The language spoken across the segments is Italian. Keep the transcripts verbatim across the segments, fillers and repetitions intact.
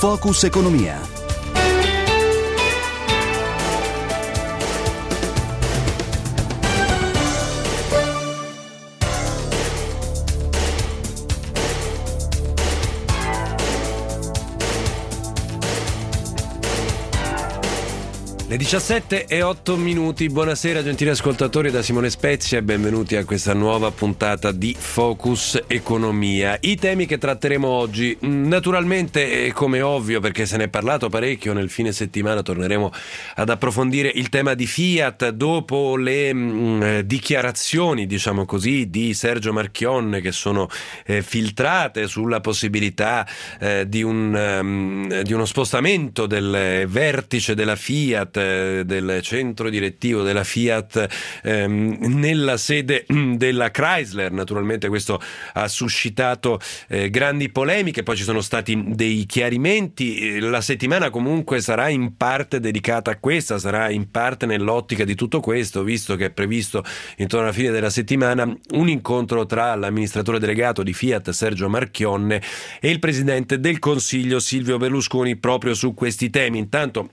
Focus Economia. Le diciassette e otto minuti, buonasera gentili ascoltatori da Simone Spezia e benvenuti a questa nuova puntata di Focus Economia. I temi che tratteremo oggi, naturalmente, come ovvio perché se ne è parlato parecchio nel fine settimana, torneremo ad approfondire il tema di Fiat dopo le mh, dichiarazioni, diciamo così, di Sergio Marchionne che sono eh, filtrate sulla possibilità eh, di, un, um, di uno spostamento del vertice della Fiat, del centro direttivo della Fiat ehm, nella sede della Chrysler. Naturalmente questo ha suscitato eh, grandi polemiche, poi ci sono stati dei chiarimenti. La settimana comunque sarà in parte dedicata a questa, sarà in parte nell'ottica di tutto questo, visto che è previsto intorno alla fine della settimana un incontro tra l'amministratore delegato di Fiat Sergio Marchionne e il presidente del Consiglio Silvio Berlusconi proprio su questi temi. Intanto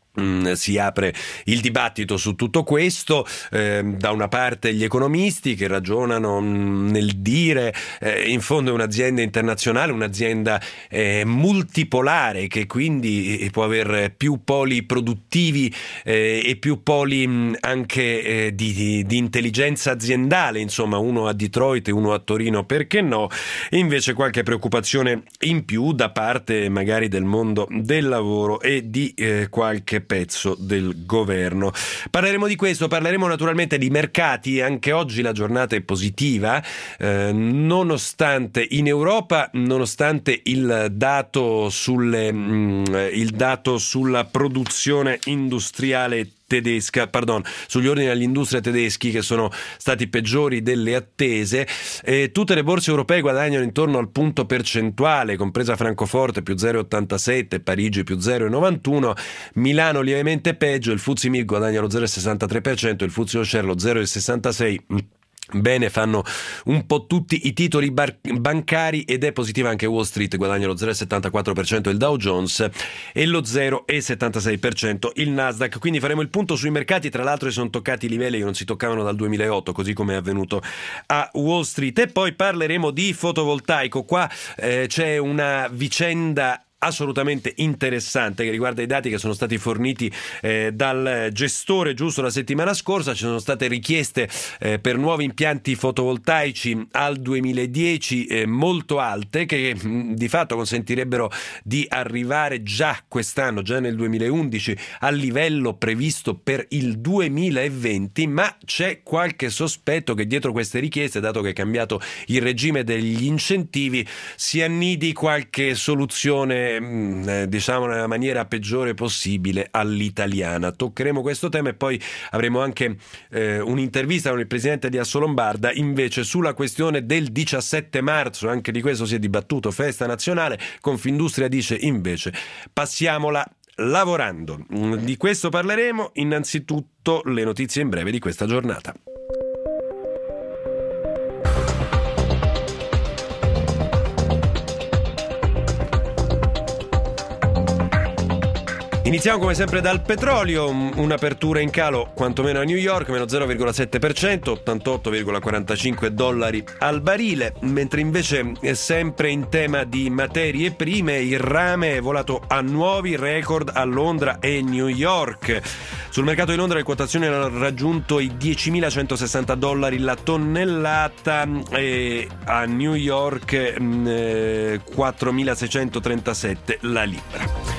si apre il dibattito su tutto questo, eh, da una parte gli economisti che ragionano mh, nel dire eh, in fondo è un'azienda internazionale, un'azienda eh, multipolare che quindi può avere più poli produttivi eh, e più poli mh, anche eh, di, di, di intelligenza aziendale, insomma uno a Detroit e uno a Torino, perché no? E invece qualche preoccupazione in più da parte magari del mondo del lavoro e di eh, qualche pezzo del governo. Parleremo di questo, parleremo naturalmente di mercati. Anche oggi la giornata è positiva, eh, nonostante in Europa, nonostante il dato sulle mh, il dato sulla produzione industriale tedesca, pardon, sugli ordini all'industria tedeschi che sono stati peggiori delle attese. Eh, tutte le borse europee guadagnano intorno al punto percentuale, compresa Francoforte più zero virgola ottantasette, Parigi più zero virgola novantuno, Milano lievemente peggio, il F T S E M I B guadagna lo zero virgola sessantatré per cento, il F T S E All Share lo zero virgola sessantasei per cento. Bene, fanno un po' tutti i titoli bar- bancari ed è positiva anche Wall Street, guadagna lo zero virgola settantaquattro per cento il Dow Jones e lo zero virgola settantasei per cento il Nasdaq. Quindi faremo il punto sui mercati, tra l'altro sono toccati i livelli che non si toccavano dal duemilaotto, così come è avvenuto a Wall Street. E poi parleremo di fotovoltaico. Qua eh, c'è una vicenda assolutamente interessante che riguarda i dati che sono stati forniti eh, dal gestore giusto la settimana scorsa. Ci sono state richieste eh, per nuovi impianti fotovoltaici al duemiladieci eh, molto alte, che mh, di fatto consentirebbero di arrivare già quest'anno, già nel duemilaundici, al livello previsto per il duemilaventi, ma c'è qualche sospetto che dietro queste richieste, dato che è cambiato il regime degli incentivi, si annidi qualche soluzione diciamo nella maniera peggiore possibile all'italiana. Toccheremo questo tema e poi avremo anche eh, un'intervista con il presidente di Assolombarda invece sulla questione del diciassette marzo. Anche di questo si è dibattuto, festa nazionale. Confindustria dice invece passiamola lavorando. Di questo parleremo. Innanzitutto le notizie in breve di questa giornata. Iniziamo come sempre dal petrolio, un'apertura in calo quantomeno a New York, meno zero virgola sette per cento, ottantotto virgola quarantacinque dollari al barile, mentre invece sempre in tema di materie prime il rame è volato a nuovi record a Londra e New York. Sul mercato di Londra le quotazioni hanno raggiunto i diecimilacentosessanta dollari la tonnellata e a New York eh, quattromilaseicentotrentasette la libra.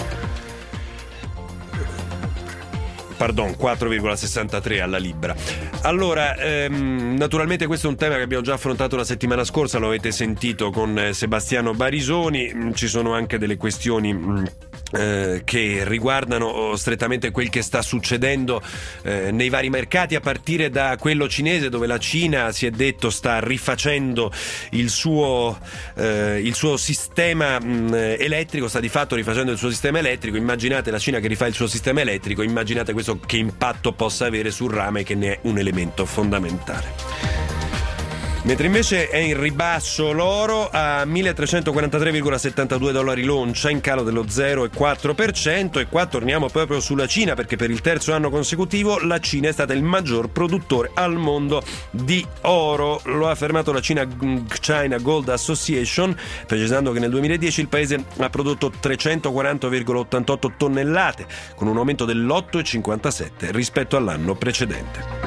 Pardon, quattro virgola sessantatré alla libra. Allora, ehm, naturalmente questo è un tema che abbiamo già affrontato la settimana scorsa, lo avete sentito con Sebastiano Barisoni. Ci sono anche delle questioni mh, eh, che riguardano strettamente quel che sta succedendo eh, nei vari mercati, a partire da quello cinese, dove la Cina, si è detto, sta rifacendo il suo, eh, il suo sistema mh, elettrico, sta di fatto rifacendo il suo sistema elettrico. Immaginate la Cina che rifà il suo sistema elettrico, immaginate questo che impatto possa avere sul rame, che ne è un elemento fondamentale. Mentre invece è in ribasso l'oro a milletrecentoquarantatré virgola settantadue dollari l'oncia, in calo dello zero virgola quattro per cento. E qua torniamo proprio sulla Cina, perché per il terzo anno consecutivo la Cina è stata il maggior produttore al mondo di oro. Lo ha affermato la China, China Gold Association, precisando che nel duemiladieci il paese ha prodotto trecentoquaranta virgola ottantotto tonnellate, con un aumento dell'otto virgola cinquantasette rispetto all'anno precedente.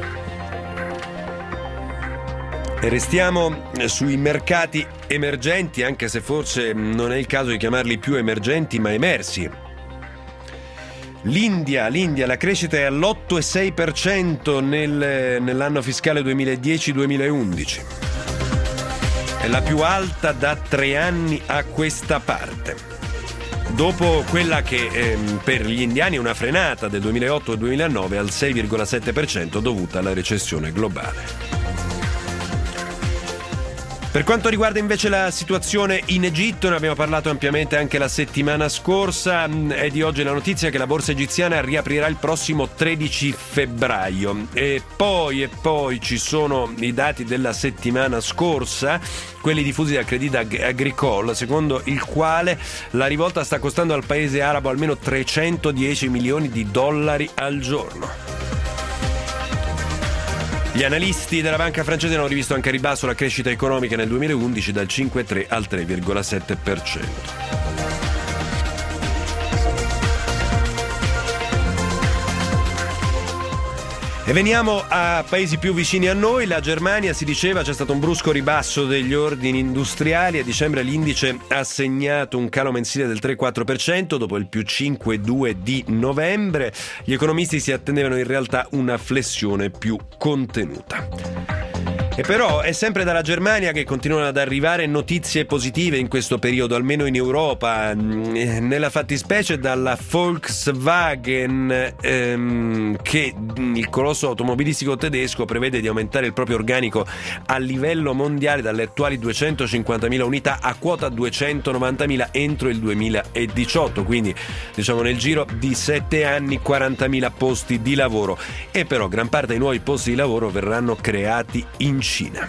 E restiamo sui mercati emergenti, anche se forse non è il caso di chiamarli più emergenti ma emersi. L'India, l'India, la crescita è all'otto virgola sei per cento nel, nell'anno fiscale duemiladieci duemilaundici. È la più alta da tre anni a questa parte. Dopo quella che eh, per gli indiani è una frenata del duemilaotto e duemilanove al sei virgola sette per cento dovuta alla recessione globale. Per quanto riguarda invece la situazione in Egitto, ne abbiamo parlato ampiamente anche la settimana scorsa. È di oggi la notizia che la borsa egiziana riaprirà il prossimo tredici febbraio. E poi, e poi ci sono i dati della settimana scorsa, quelli diffusi dal Crédit Agricole, secondo il quale la rivolta sta costando al paese arabo almeno trecentodieci milioni di dollari al giorno. Gli analisti della banca francese hanno rivisto anche a ribasso la crescita economica nel duemilaundici dal cinque virgola tre al tre virgola sette per cento. E veniamo a paesi più vicini a noi. La Germania, si diceva, c'è stato un brusco ribasso degli ordini industriali. A dicembre l'indice ha segnato un calo mensile del tre virgola quattro per cento dopo il più cinque virgola due di novembre. Gli economisti si attendevano in realtà una flessione più contenuta. E però è sempre dalla Germania che continuano ad arrivare notizie positive in questo periodo, almeno in Europa. Nella fattispecie dalla Volkswagen, ehm, che il colosso automobilistico tedesco prevede di aumentare il proprio organico a livello mondiale dalle attuali duecentocinquantamila unità a quota duecentonovantamila entro il duemiladiciotto, quindi diciamo nel giro di sette anni quarantamila posti di lavoro. E però gran parte dei nuovi posti di lavoro verranno creati in Cina.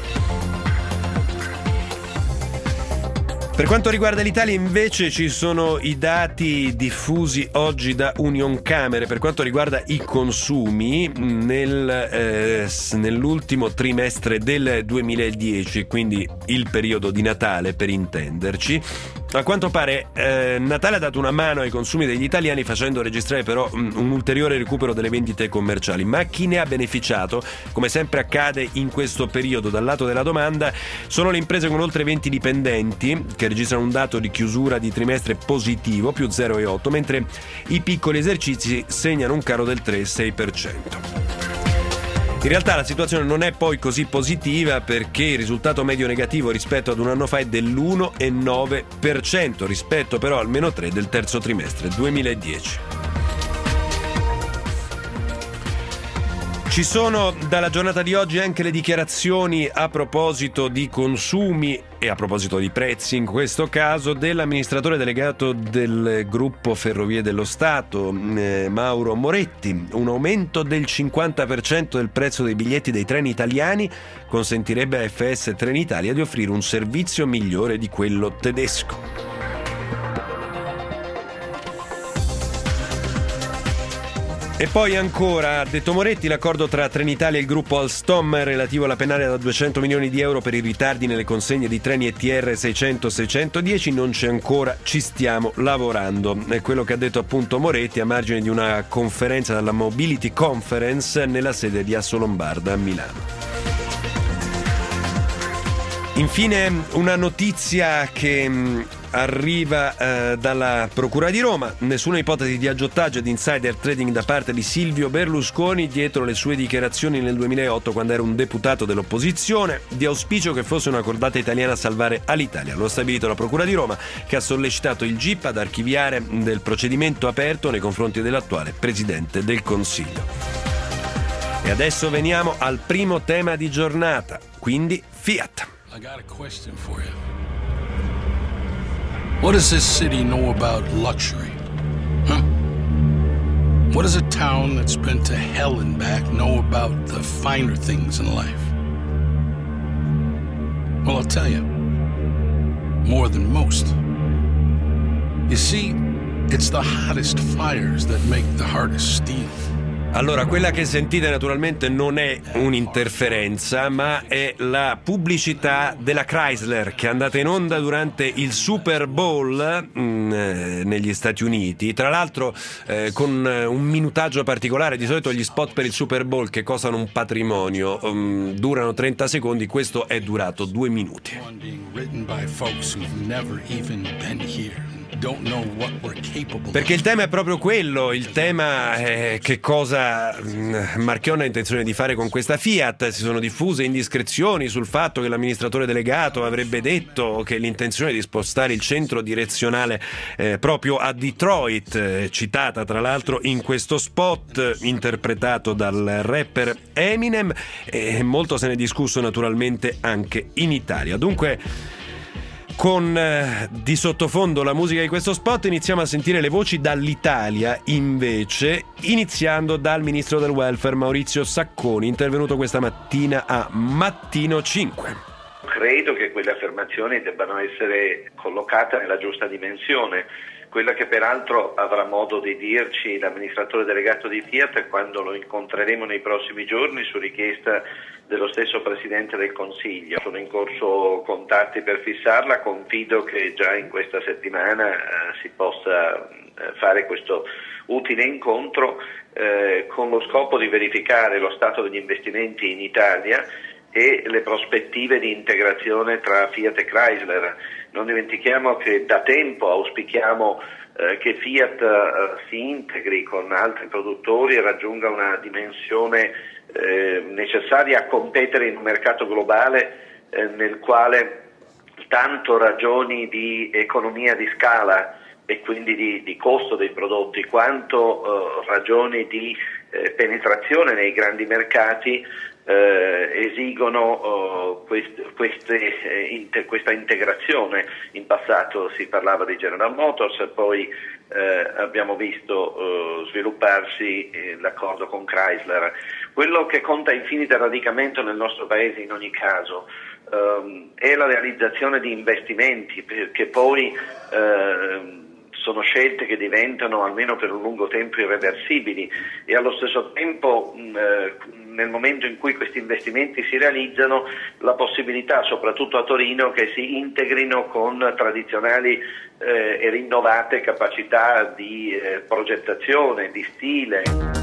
Per quanto riguarda l'Italia invece ci sono i dati diffusi oggi da Unioncamere per quanto riguarda i consumi nel, eh, nell'ultimo trimestre del duemiladieci, quindi il periodo di Natale per intenderci. A quanto pare eh, Natale ha dato una mano ai consumi degli italiani, facendo registrare però un, un ulteriore recupero delle vendite commerciali. Ma chi ne ha beneficiato, come sempre accade in questo periodo dal lato della domanda, sono le imprese con oltre venti dipendenti, che registrano un dato di chiusura di trimestre positivo, più zero virgola otto, mentre i piccoli esercizi segnano un calo del tre virgola sei per cento. In realtà la situazione non è poi così positiva, perché il risultato medio negativo rispetto ad un anno fa è dell'uno virgola nove per cento, rispetto però al meno tre del terzo trimestre duemiladieci. Ci sono dalla giornata di oggi anche le dichiarazioni a proposito di consumi e a proposito di prezzi, in questo caso, dell'amministratore delegato del gruppo Ferrovie dello Stato, eh, Mauro Moretti. Un aumento del cinquanta per cento del prezzo dei biglietti dei treni italiani consentirebbe a F S Trenitalia di offrire un servizio migliore di quello tedesco. E poi ancora, ha detto Moretti, l'accordo tra Trenitalia e il gruppo Alstom relativo alla penaria da duecento milioni di euro per i ritardi nelle consegne di treni E T R seicento seicentodieci non c'è ancora, ci stiamo lavorando. È quello che ha detto appunto Moretti a margine di una conferenza dalla Mobility Conference nella sede di Assolombarda a Milano. Infine una notizia che mh, arriva eh, dalla Procura di Roma. Nessuna ipotesi di aggiottaggio e di insider trading da parte di Silvio Berlusconi dietro le sue dichiarazioni nel duemilaotto, quando era un deputato dell'opposizione, di auspicio che fosse una cordata italiana a salvare Alitalia. Lo ha stabilito la Procura di Roma, che ha sollecitato il G I P ad archiviare del procedimento aperto nei confronti dell'attuale Presidente del Consiglio. E adesso veniamo al primo tema di giornata, quindi Fiat. I got a question for you. What does this city know about luxury? Huh? What does a town that's been to hell and back know about the finer things in life? Well, I'll tell you, more than most. You see, it's the hottest fires that make the hardest steel. Allora, quella che sentite naturalmente non è un'interferenza, ma è la pubblicità della Chrysler che è andata in onda durante il Super Bowl mh, negli Stati Uniti. Tra l'altro eh, con un minutaggio particolare. Di solito gli spot per il Super Bowl, che costano un patrimonio, um, durano trenta secondi, questo è durato due minuti. Perché il tema è proprio quello, il tema è che cosa Marchionne ha intenzione di fare con questa Fiat. Si sono diffuse indiscrezioni sul fatto che l'amministratore delegato avrebbe detto che l'intenzione è di spostare il centro direzionale eh, proprio a Detroit, eh, citata tra l'altro in questo spot interpretato dal rapper Eminem, e molto se ne è discusso naturalmente anche in Italia. Dunque, con eh, di sottofondo la musica di questo spot, iniziamo a sentire le voci dall'Italia invece, iniziando dal ministro del welfare Maurizio Sacconi, intervenuto questa mattina a Mattino cinque. Credo che quelle affermazioni debbano essere collocate nella giusta dimensione, quella che peraltro avrà modo di dirci l'amministratore delegato di Fiat quando lo incontreremo nei prossimi giorni su richiesta dello stesso Presidente del Consiglio. Sono in corso contatti per fissarla, confido che già in questa settimana eh, si possa eh, fare questo utile incontro eh, con lo scopo di verificare lo stato degli investimenti in Italia e le prospettive di integrazione tra Fiat e Chrysler. Non dimentichiamo che da tempo auspichiamo eh, che Fiat eh, si integri con altri produttori e raggiunga una dimensione eh, necessaria a competere in un mercato globale eh, nel quale tanto ragioni di economia di scala e quindi di, di costo dei prodotti, quanto eh, ragioni di eh, penetrazione nei grandi mercati eh, esigono eh, quest, queste, eh, inter, questa integrazione. In passato si parlava di General Motors, poi eh, abbiamo visto eh, svilupparsi eh, l'accordo con Chrysler. Quello che conta infinito radicamento nel nostro paese in ogni caso ehm, è la realizzazione di investimenti, perché poi ehm, sono scelte che diventano almeno per un lungo tempo irreversibili e allo stesso tempo eh, nel momento in cui questi investimenti si realizzano la possibilità soprattutto a Torino che si integrino con tradizionali eh, e rinnovate capacità di eh, progettazione, di stile.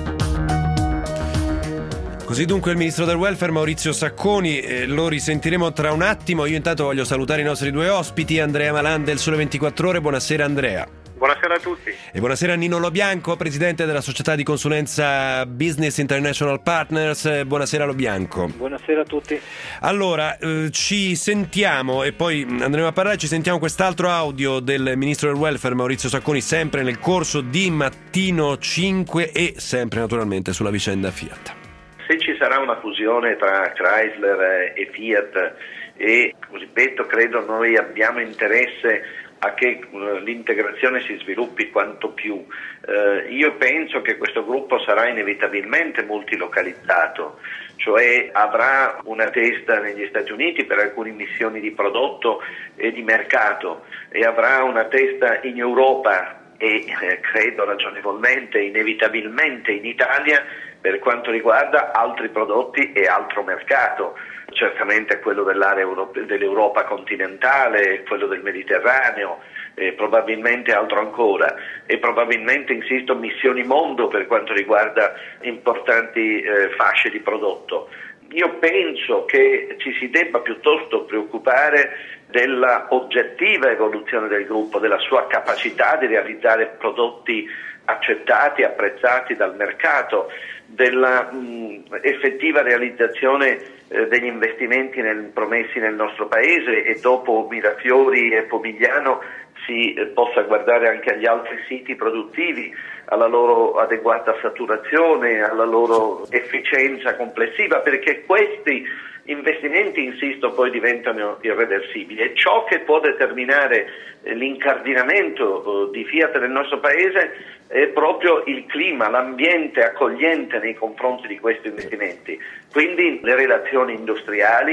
Così dunque il ministro del welfare Maurizio Sacconi, eh, lo risentiremo tra un attimo. Io intanto voglio salutare i nostri due ospiti, Andrea Malan del Sole ventiquattro Ore. Buonasera Andrea. Buonasera a tutti. E buonasera Nino Lobianco, presidente della società di consulenza Business International Partners. Buonasera Lobianco. Buonasera a tutti. Allora, eh, ci sentiamo e poi andremo a parlare, ci sentiamo quest'altro audio del ministro del welfare Maurizio Sacconi sempre nel corso di Mattino cinque e sempre naturalmente sulla vicenda Fiat. Se ci sarà una fusione tra Chrysler e Fiat e cosiddetto, credo noi abbiamo interesse a che l'integrazione si sviluppi quanto più. Eh, io penso che questo gruppo sarà inevitabilmente multilocalizzato, cioè avrà una testa negli Stati Uniti per alcune missioni di prodotto e di mercato e avrà una testa in Europa e eh, credo ragionevolmente, inevitabilmente in Italia per quanto riguarda altri prodotti e altro mercato. Certamente quello dell'area Europe- dell'Europa continentale, quello del Mediterraneo, eh, probabilmente altro ancora e probabilmente, insisto, missioni mondo per quanto riguarda importanti eh, fasce di prodotto. Io penso che ci si debba piuttosto preoccupare della oggettiva evoluzione del gruppo, della sua capacità di realizzare prodotti accettati, apprezzati dal mercato, della mh, effettiva realizzazione eh, degli investimenti nel, promessi nel nostro paese e dopo Mirafiori e Pomigliano si eh, possa guardare anche agli altri siti produttivi, alla loro adeguata saturazione, alla loro efficienza complessiva, perché questi investimenti, insisto, poi diventano irreversibili e ciò che può determinare eh, l'incardinamento eh, di Fiat nel nostro paese è proprio il clima, l'ambiente accogliente nei confronti di questi investimenti, quindi le relazioni industriali,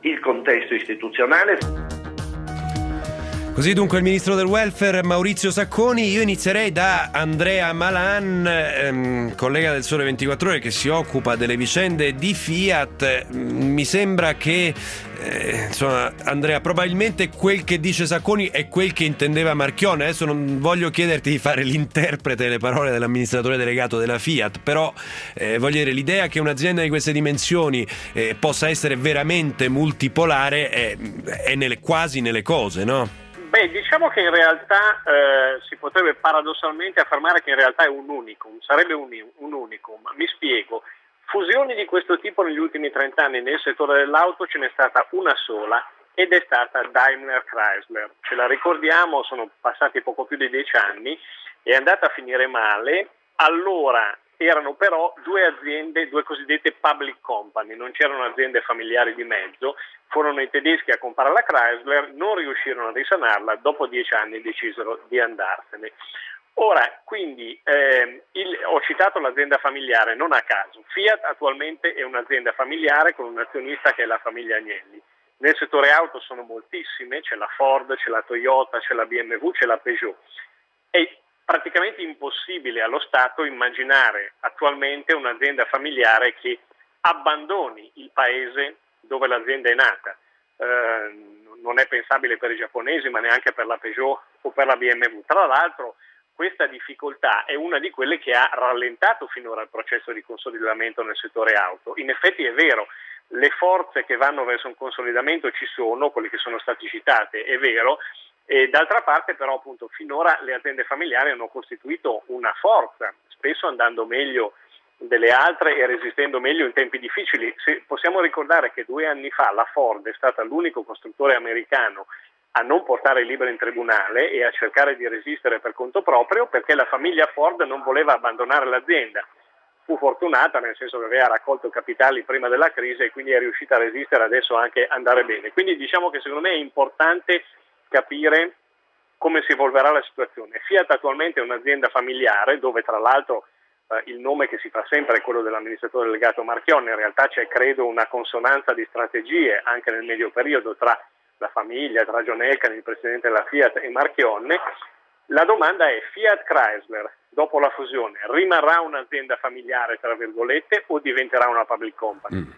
il contesto istituzionale. Così dunque il ministro del welfare Maurizio Sacconi. Io inizierei da Andrea Malan, ehm, collega del Sole ventiquattro Ore che si occupa delle vicende di Fiat. Mi sembra che eh, insomma, Andrea, probabilmente quel che dice Sacconi è quel che intendeva Marchionne. Adesso non voglio chiederti di fare l'interprete delle parole dell'amministratore delegato della Fiat, però eh, voglio dire, l'idea che un'azienda di queste dimensioni eh, possa essere veramente multipolare è, è nelle, quasi nelle cose, no? Beh, diciamo che in realtà eh, si potrebbe paradossalmente affermare che in realtà è un unicum, sarebbe un, un unicum. Mi spiego. Fusioni di questo tipo negli ultimi trent'anni nel settore dell'auto ce n'è stata una sola ed è stata Daimler Chrysler. Ce la ricordiamo, sono passati poco più di dieci anni, è andata a finire male. Allora erano però due aziende, due cosiddette public company, non c'erano aziende familiari di mezzo, furono i tedeschi a comprare la Chrysler, non riuscirono a risanarla, dopo dieci anni decisero di andarsene. Ora, quindi, eh, il, ho citato l'azienda familiare non a caso. Fiat attualmente è un'azienda familiare con un azionista che è la famiglia Agnelli. Nel settore auto sono moltissime, c'è la Ford, c'è la Toyota, c'è la B M W, c'è la Peugeot. È praticamente impossibile allo Stato immaginare attualmente un'azienda familiare che abbandoni il paese dove l'azienda è nata. Eh, non è pensabile per i giapponesi, ma neanche per la Peugeot o per la B M W. Tra l'altro, questa difficoltà è una di quelle che ha rallentato finora il processo di consolidamento nel settore auto. In effetti è vero, le forze che vanno verso un consolidamento ci sono, quelle che sono state citate, è vero, e d'altra parte però appunto finora le aziende familiari hanno costituito una forza, spesso andando meglio delle altre e resistendo meglio in tempi difficili. Se possiamo ricordare che due anni fa la Ford è stata l'unico costruttore americano a non portare il libro in tribunale e a cercare di resistere per conto proprio, perché la famiglia Ford non voleva abbandonare l'azienda. Fu fortunata, nel senso che aveva raccolto capitali prima della crisi e quindi è riuscita a resistere, adesso anche andare bene. Quindi diciamo che secondo me è importante capire come si evolverà la situazione. Fiat attualmente è un'azienda familiare dove tra l'altro eh, il nome che si fa sempre è quello dell'amministratore delegato Marchionne. In realtà c'è credo una consonanza di strategie anche nel medio periodo tra la famiglia, tra John Elkann, il presidente della Fiat, e Marchionne. La domanda è: Fiat Chrysler dopo la fusione rimarrà un'azienda familiare tra virgolette o diventerà una public company? Mm.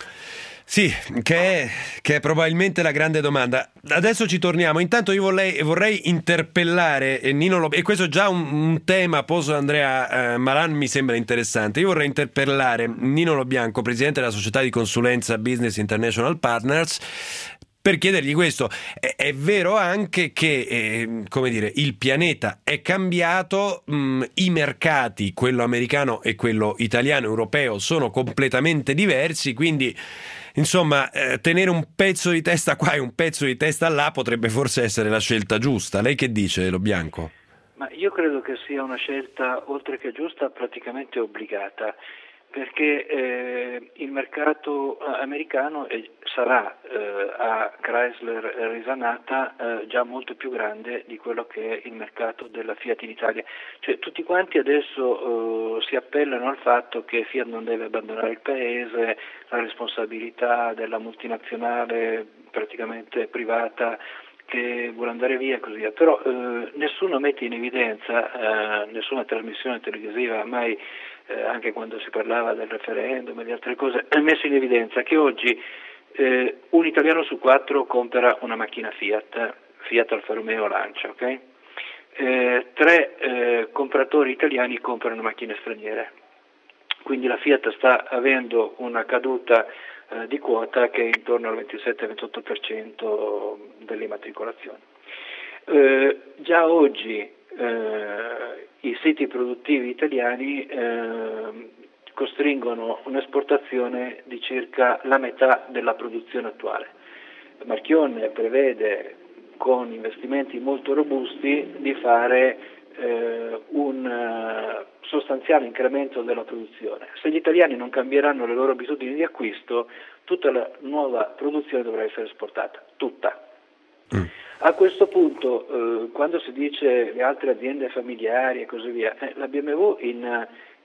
Sì, che è, che è probabilmente la grande domanda. Adesso ci torniamo. Intanto io vorrei, vorrei interpellare Nino Lo, e questo è già un, un tema posto da Andrea eh, Malan, mi sembra interessante. Io vorrei interpellare Nino Lobianco, presidente della società di consulenza Business International Partners, per chiedergli questo. È, è vero anche che eh, come dire, il pianeta è cambiato, mh, i mercati, quello americano e quello italiano, europeo, sono completamente diversi, quindi insomma eh, tenere un pezzo di testa qua e un pezzo di testa là potrebbe forse essere la scelta giusta. Lei che dice, Lobianco? Ma io credo che sia una scelta, oltre che giusta, praticamente obbligata, perché eh, il mercato americano è, sarà eh, a Chrysler risanata eh, già molto più grande di quello che è il mercato della Fiat in Italia. Cioè, tutti quanti adesso eh, si appellano al fatto che Fiat non deve abbandonare il paese, la responsabilità della multinazionale praticamente privata che vuole andare via e così via, però eh, nessuno mette in evidenza, eh, nessuna trasmissione televisiva mai, eh, anche quando si parlava del referendum e di altre cose, ha messo in evidenza che oggi eh, un italiano su quattro compra una macchina Fiat, Fiat Alfa Romeo Lancia, ok? Eh, tre eh, compratori italiani comprano macchine straniere, quindi la Fiat sta avendo una caduta di quota che è intorno al ventisette ventotto per cento delle immatricolazioni. Eh, già oggi eh, i siti produttivi italiani eh, costringono un'esportazione di circa la metà della produzione attuale. Marchionne prevede, con investimenti molto robusti, di fare eh, un uh, sostanziale incremento della produzione. Se gli italiani non cambieranno le loro abitudini di acquisto, tutta la nuova produzione dovrà essere esportata, tutta. Mm. A questo punto, eh, quando si dice le altre aziende familiari e così via, eh, la B M W in,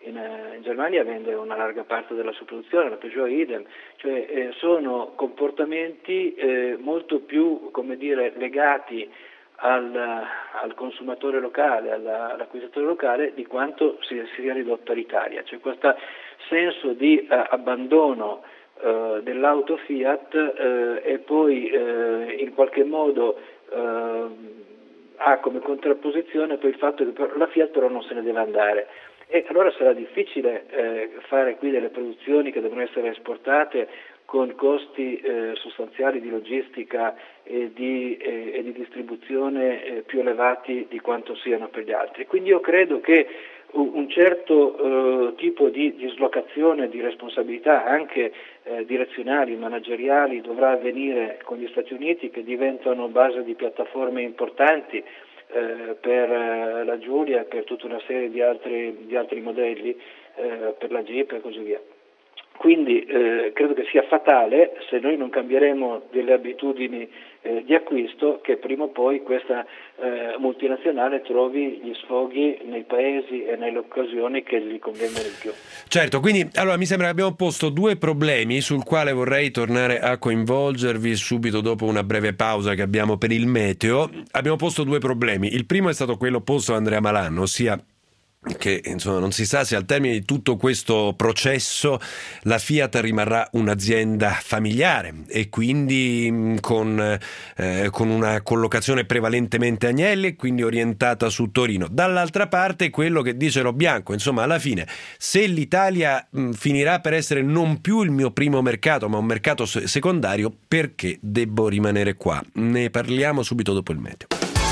in, in Germania vende una larga parte della sua produzione, la Peugeot idem, cioè eh, sono comportamenti eh, molto più, come dire, legati al, al consumatore locale, alla, all'acquistatore locale, di quanto si sia ridotto l'Italia. C'è questo senso di eh, abbandono eh, dell'auto Fiat eh, e poi eh, in qualche modo eh, ha come contrapposizione poi il fatto che la Fiat però non se ne deve andare. E allora sarà difficile eh, fare qui delle produzioni che devono essere esportate con costi eh, sostanziali di logistica e di, eh, e di distribuzione eh, più elevati di quanto siano per gli altri. Quindi io credo che un certo eh, tipo di dislocazione di responsabilità anche eh, direzionali, manageriali dovrà avvenire con gli Stati Uniti, che diventano base di piattaforme importanti Eh, per eh, la Giulia e per tutta una serie di altri, di altri modelli, eh, per la Jeep e così via. Quindi eh, credo che sia fatale, se noi non cambieremo delle abitudini eh, di acquisto, che prima o poi questa eh, multinazionale trovi gli sfoghi nei paesi e nelle occasioni che gli convengono di più. Certo, quindi allora mi sembra che abbiamo posto due problemi sul quale vorrei tornare a coinvolgervi subito dopo una breve pausa che abbiamo per il meteo. Abbiamo posto due problemi. Il primo è stato quello posto da Andrea Malan, ossia che insomma non si sa se al termine di tutto questo processo la Fiat rimarrà un'azienda familiare e quindi con, eh, con una collocazione prevalentemente Agnelli e quindi orientata su Torino. Dall'altra parte quello che dice Lo Bianco, insomma alla fine se l'Italia mh, finirà per essere non più il mio primo mercato ma un mercato secondario, perché devo rimanere qua? Ne parliamo subito dopo il meteo.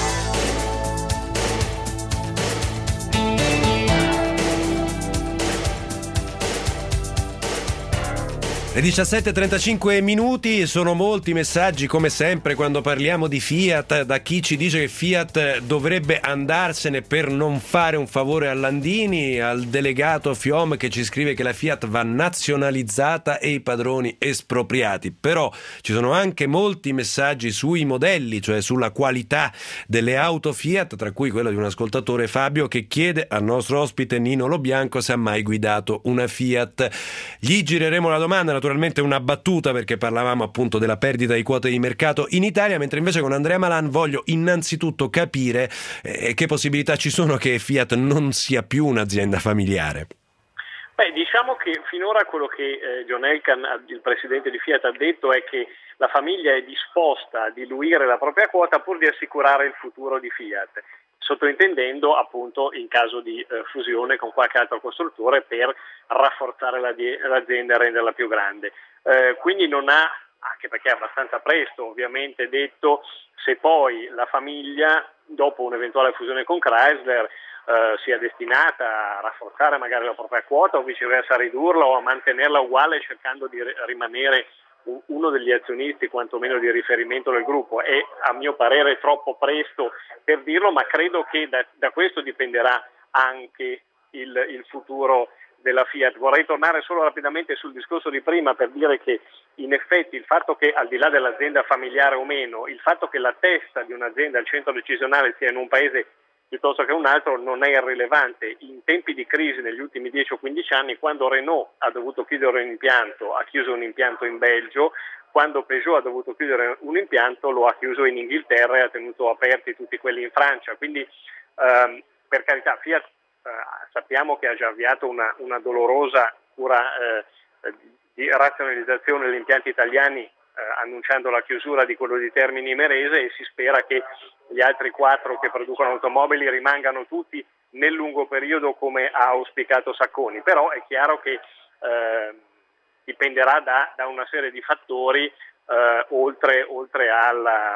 Le diciassette e trentacinque minuti, sono molti messaggi come sempre quando parliamo di Fiat, da chi ci dice che Fiat dovrebbe andarsene per non fare un favore a Landini, al delegato Fiom che ci scrive che la Fiat va nazionalizzata e i padroni espropriati. Però ci sono anche molti messaggi sui modelli, cioè sulla qualità delle auto Fiat, tra cui quello di un ascoltatore, Fabio, che chiede al nostro ospite Nino Lo Bianco se ha mai guidato una Fiat. Gli gireremo la domanda, naturalmente una battuta, perché parlavamo appunto della perdita di quote di mercato in Italia, mentre invece con Andrea Malan voglio innanzitutto capire eh, che possibilità ci sono che Fiat non sia più un'azienda familiare. Beh, diciamo che finora quello che eh, John Elkann, il presidente di Fiat, ha detto è che la famiglia è disposta a diluire la propria quota pur di assicurare il futuro di Fiat, sottointendendo appunto in caso di eh, fusione con qualche altro costruttore per rafforzare l'azienda e renderla più grande. Eh, quindi non ha, anche perché è abbastanza presto ovviamente, detto se poi la famiglia dopo un'eventuale fusione con Chrysler eh, sia destinata a rafforzare magari la propria quota o viceversa a ridurla o a mantenerla uguale cercando di rimanere uno degli azionisti quantomeno di riferimento del gruppo. È a mio parere troppo presto per dirlo, ma credo che da, da questo dipenderà anche il, il futuro della Fiat. Vorrei tornare solo rapidamente sul discorso di prima per dire che in effetti il fatto che, al di là dell'azienda familiare o meno, il fatto che la testa di un'azienda, il centro decisionale, sia in un paese piuttosto che un altro non è irrilevante. In tempi di crisi negli ultimi dieci o quindici anni, quando Renault ha dovuto chiudere un impianto, ha chiuso un impianto in Belgio, quando Peugeot ha dovuto chiudere un impianto lo ha chiuso in Inghilterra e ha tenuto aperti tutti quelli in Francia. Quindi ehm, per carità, Fiat eh, sappiamo che ha già avviato una, una dolorosa cura eh, di razionalizzazione degli impianti italiani, Eh, annunciando la chiusura di quello di Termini Imerese, e si spera che gli altri quattro che producono automobili rimangano tutti nel lungo periodo come ha auspicato Sacconi. Però è chiaro che eh, dipenderà da, da una serie di fattori eh, oltre, oltre, alla,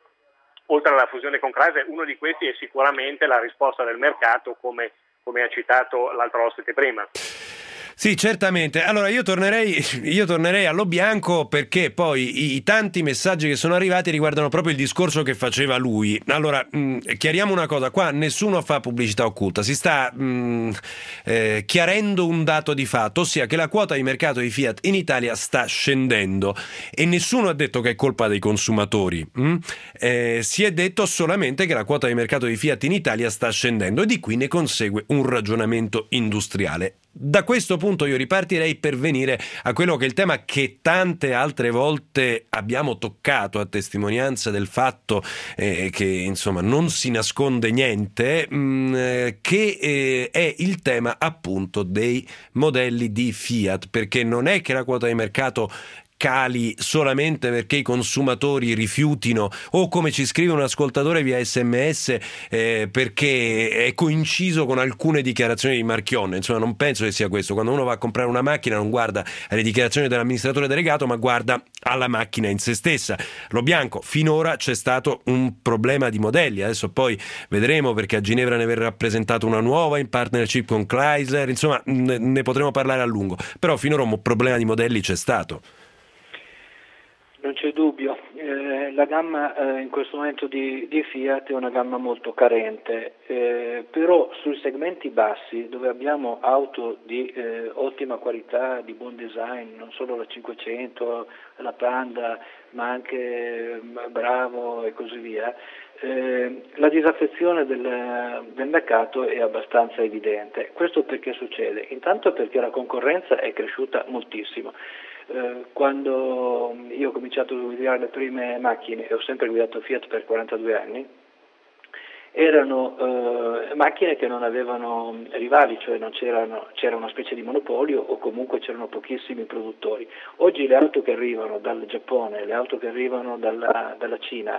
oltre alla fusione con Chrysler. Uno di questi è sicuramente la risposta del mercato, come, come ha citato l'altro ospite prima. Sì, certamente. Allora io tornerei, io tornerei a Lo Bianco, perché poi i, i tanti messaggi che sono arrivati riguardano proprio il discorso che faceva lui. Allora, mh, chiariamo una cosa, qua nessuno fa pubblicità occulta, si sta mh, eh, chiarendo un dato di fatto, ossia che la quota di mercato di Fiat in Italia sta scendendo e nessuno ha detto che è colpa dei consumatori. Mh? Eh, si è detto solamente che la quota di mercato di Fiat in Italia sta scendendo e di qui ne consegue un ragionamento industriale. Da questo punto io ripartirei per venire a quello che è il tema che tante altre volte abbiamo toccato, a testimonianza del fatto eh, che insomma non si nasconde niente, mh, che eh, è il tema appunto dei modelli di Fiat, perché non è che la quota di mercato cali solamente perché i consumatori rifiutino, o come ci scrive un ascoltatore via sms eh, perché è coinciso con alcune dichiarazioni di Marchionne. Insomma, non penso che sia questo. Quando uno va a comprare una macchina non guarda alle dichiarazioni dell'amministratore delegato, ma guarda alla macchina in se stessa. Lo bianco, finora c'è stato un problema di modelli, adesso poi vedremo, perché a Ginevra ne verrà rappresentato una nuova in partnership con Chrysler, insomma ne, ne potremo parlare a lungo, però finora un problema di modelli c'è stato. Non c'è dubbio, eh, la gamma eh, in questo momento di, di Fiat è una gamma molto carente, eh, però sui segmenti bassi, dove abbiamo auto di eh, ottima qualità, di buon design, non solo la cinquecento, la Panda, ma anche eh, Bravo e così via, eh, la disaffezione del, del mercato è abbastanza evidente. Questo perché succede? Intanto perché la concorrenza è cresciuta moltissimo. Eh, quando io ho cominciato a guidare le prime macchine, e ho sempre guidato Fiat per quarantadue anni, erano eh, macchine che non avevano rivali, cioè non c'erano, c'era una specie di monopolio o comunque c'erano pochissimi produttori. Oggi le auto che arrivano dal Giappone, le auto che arrivano dalla, dalla Cina,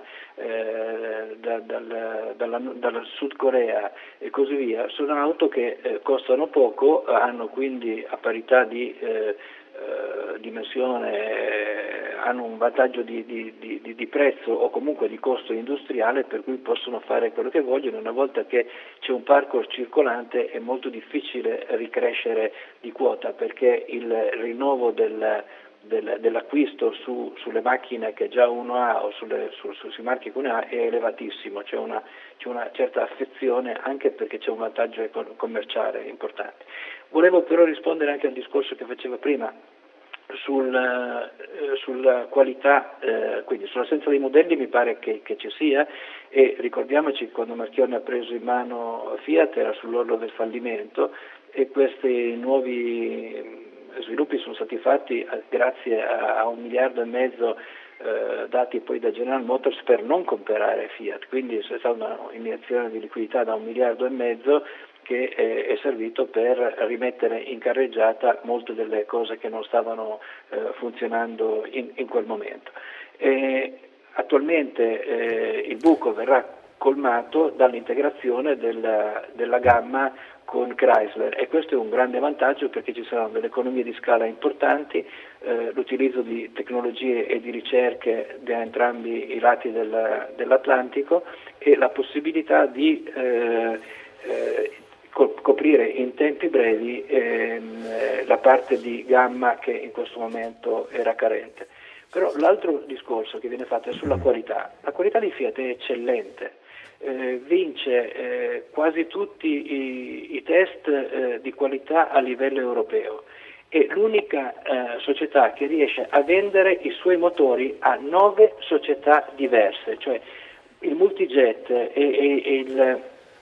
eh, da, dal, dalla, dalla Sud Corea e così via, sono auto che eh, costano poco, hanno quindi a parità di eh, Uh, dimensione eh, hanno un vantaggio di, di, di, di prezzo o comunque di costo industriale, per cui possono fare quello che vogliono. Una volta che c'è un parco circolante è molto difficile ricrescere di quota, perché il rinnovo del, del, dell'acquisto su, sulle macchine che già uno ha o sulle, su, su, sui marchi che uno ha è elevatissimo, c'è una, c'è una certa affezione, anche perché c'è un vantaggio commerciale importante. Volevo però rispondere anche al discorso che faceva prima sul, eh, sulla qualità, eh, quindi sull'assenza dei modelli mi pare che, che ci sia, e ricordiamoci che quando Marchionne ha preso in mano Fiat era sull'orlo del fallimento, e questi nuovi sviluppi sono stati fatti grazie a, a un miliardo e mezzo eh, dati poi da General Motors per non comprare Fiat, quindi è stata un'iniezione di liquidità da un miliardo e mezzo che è, è servito per rimettere in carreggiata molte delle cose che non stavano eh, funzionando in, in quel momento. E attualmente eh, il buco verrà colmato dall'integrazione della, della gamma con Chrysler, e questo è un grande vantaggio perché ci saranno delle economie di scala importanti, eh, l'utilizzo di tecnologie e di ricerche da entrambi i lati del, dell'Atlantico, e la possibilità di eh, eh, coprire in tempi brevi ehm, la parte di gamma che in questo momento era carente. Però l'altro discorso che viene fatto è sulla qualità. La qualità di Fiat è eccellente, eh, vince eh, quasi tutti i, i test eh, di qualità a livello europeo. È l'unica eh, società che riesce a vendere i suoi motori a nove società diverse, cioè il multijet e, e, e il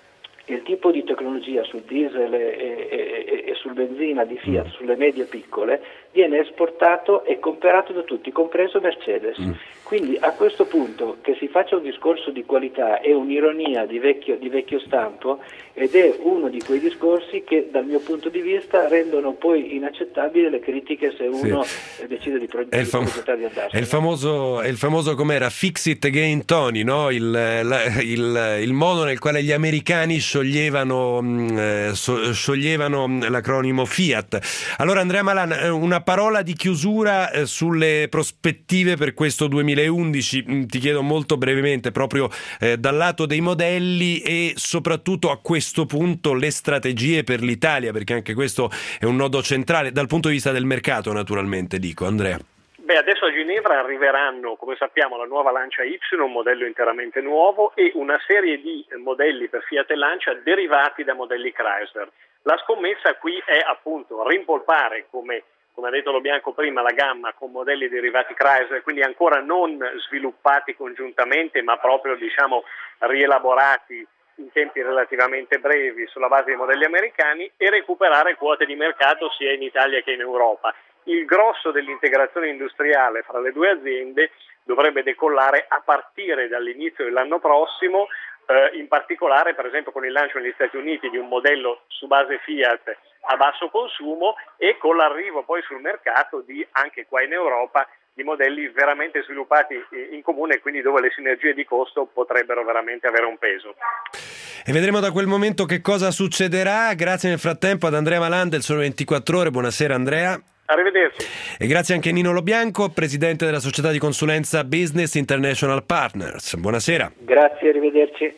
il tipo di tecnologia sul diesel e, e, e sul benzina di Fiat, sulle medie piccole, viene esportato e comprato da tutti, compreso Mercedes. Mm. Quindi a questo punto che si faccia un discorso di qualità è un'ironia di vecchio, di vecchio stampo, ed è uno di quei discorsi che dal mio punto di vista rendono poi inaccettabili le critiche se uno sì. decide di, pro- di fam- progettare di andarsene. È il famoso, è il famoso com'era, fix it again Tony, no? il, la, il, il modo nel quale gli americani scioglievano, eh, so, scioglievano l'acronimo Fiat. Allora Andrea Malan, una parola di chiusura eh, sulle prospettive per questo duemilaundici, ti chiedo molto brevemente proprio eh, dal lato dei modelli e soprattutto a questo punto le strategie per l'Italia, perché anche questo è un nodo centrale dal punto di vista del mercato, naturalmente, dico Andrea. Beh, adesso a Ginevra arriveranno, come sappiamo, la nuova Lancia Y, un modello interamente nuovo, e una serie di modelli per Fiat e Lancia derivati da modelli Chrysler. La scommessa qui è appunto rimpolpare, come, come ha detto Lo Bianco prima, la gamma con modelli derivati Chrysler, quindi ancora non sviluppati congiuntamente, ma proprio diciamo rielaborati in tempi relativamente brevi sulla base dei modelli americani e recuperare quote di mercato sia in Italia che in Europa. Il grosso dell'integrazione industriale fra le due aziende dovrebbe decollare a partire dall'inizio dell'anno prossimo, eh, in particolare per esempio con il lancio negli Stati Uniti di un modello su base Fiat a basso consumo e con l'arrivo poi sul mercato di, anche qua in Europa, di modelli veramente sviluppati in comune, quindi dove le sinergie di costo potrebbero veramente avere un peso. E vedremo da quel momento che cosa succederà. Grazie nel frattempo ad Andrea Malan del Sole ventiquattro Ore. Buonasera Andrea. Arrivederci. E grazie anche a Nino Lobianco, presidente della società di consulenza Business International Partners. Buonasera. Grazie, arrivederci.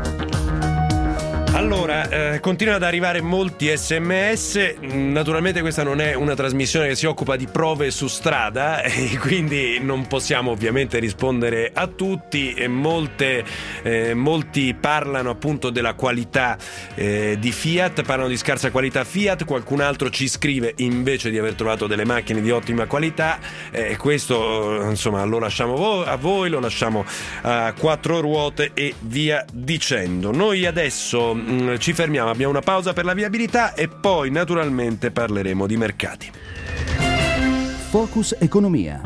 Allora, eh, continuano ad arrivare molti sms, naturalmente questa non è una trasmissione che si occupa di prove su strada e quindi non possiamo ovviamente rispondere a tutti e molte, eh, molti parlano appunto della qualità eh, di Fiat, parlano di scarsa qualità Fiat, qualcun altro ci scrive invece di aver trovato delle macchine di ottima qualità e eh, questo insomma lo lasciamo vo- a voi, lo lasciamo a quattro ruote e via dicendo. Noi adesso ci fermiamo, abbiamo una pausa per la viabilità e poi naturalmente parleremo di mercati. Focus Economia.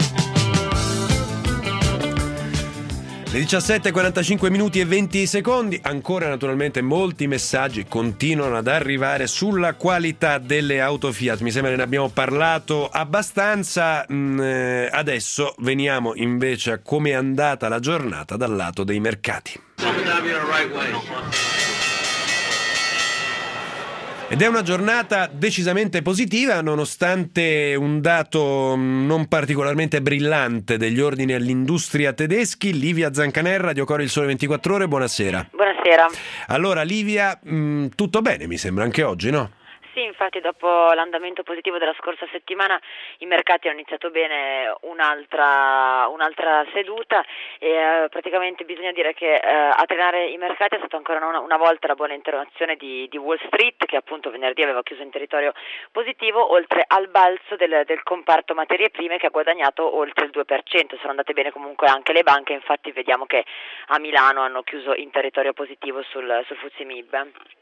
Le diciassette e quarantacinque minuti e venti secondi, ancora naturalmente molti messaggi continuano ad arrivare sulla qualità delle auto Fiat, mi sembra che ne abbiamo parlato abbastanza. Adesso veniamo invece a come è andata la giornata dal lato dei mercati. Ed è una giornata decisamente positiva nonostante un dato non particolarmente brillante degli ordini all'industria tedeschi. Livia Zancaner, Radio Cori Il Sole ventiquattro Ore, buonasera. Buonasera. Allora Livia, mh, tutto bene mi sembra anche oggi, no? Sì, infatti dopo l'andamento positivo della scorsa settimana i mercati hanno iniziato bene un'altra, un'altra seduta e eh, praticamente bisogna dire che eh, a trainare i mercati è stata ancora una, una volta la buona interazione di, di Wall Street, che appunto venerdì aveva chiuso in territorio positivo, oltre al balzo del, del comparto materie prime che ha guadagnato oltre il due per cento. Sono andate bene comunque anche le banche, infatti vediamo che a Milano hanno chiuso in territorio positivo sul, sul F T S E M I B.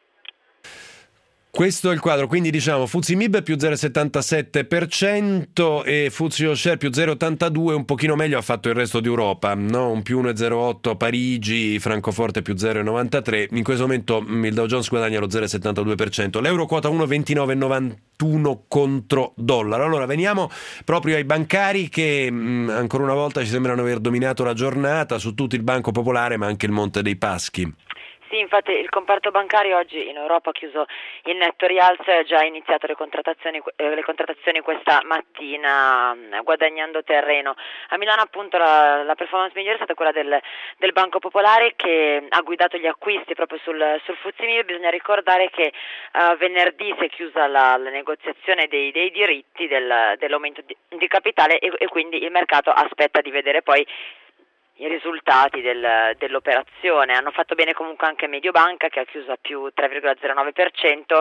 Questo è il quadro, quindi diciamo F T S E M I B più zero virgola settantasette per cento e F T S E All Share più zero virgola ottantadue, un pochino meglio ha fatto il resto d'Europa, no? Un più uno virgola zero otto Parigi, Francoforte più zero virgola novantatré, in questo momento il Dow Jones guadagna lo zero virgola settantadue per cento, l'euro quota uno virgola ventinove novantuno contro dollaro. Allora veniamo proprio ai bancari che mh, ancora una volta ci sembrano aver dominato la giornata, su tutto il Banco Popolare ma anche il Monte dei Paschi. Sì, infatti il comparto bancario oggi in Europa ha chiuso in netto rialzo e ha già iniziato le contrattazioni, eh, le contrattazioni questa mattina eh, guadagnando terreno. A Milano appunto la, la performance migliore è stata quella del, del Banco Popolare che ha guidato gli acquisti proprio sul, sul F T S E M I B. Bisogna ricordare che eh, venerdì si è chiusa la, la negoziazione dei, dei diritti del, dell'aumento di, di capitale e, e quindi il mercato aspetta di vedere poi i risultati del, dell'operazione. Hanno fatto bene comunque anche Mediobanca che ha chiuso a più tre virgola zero nove per cento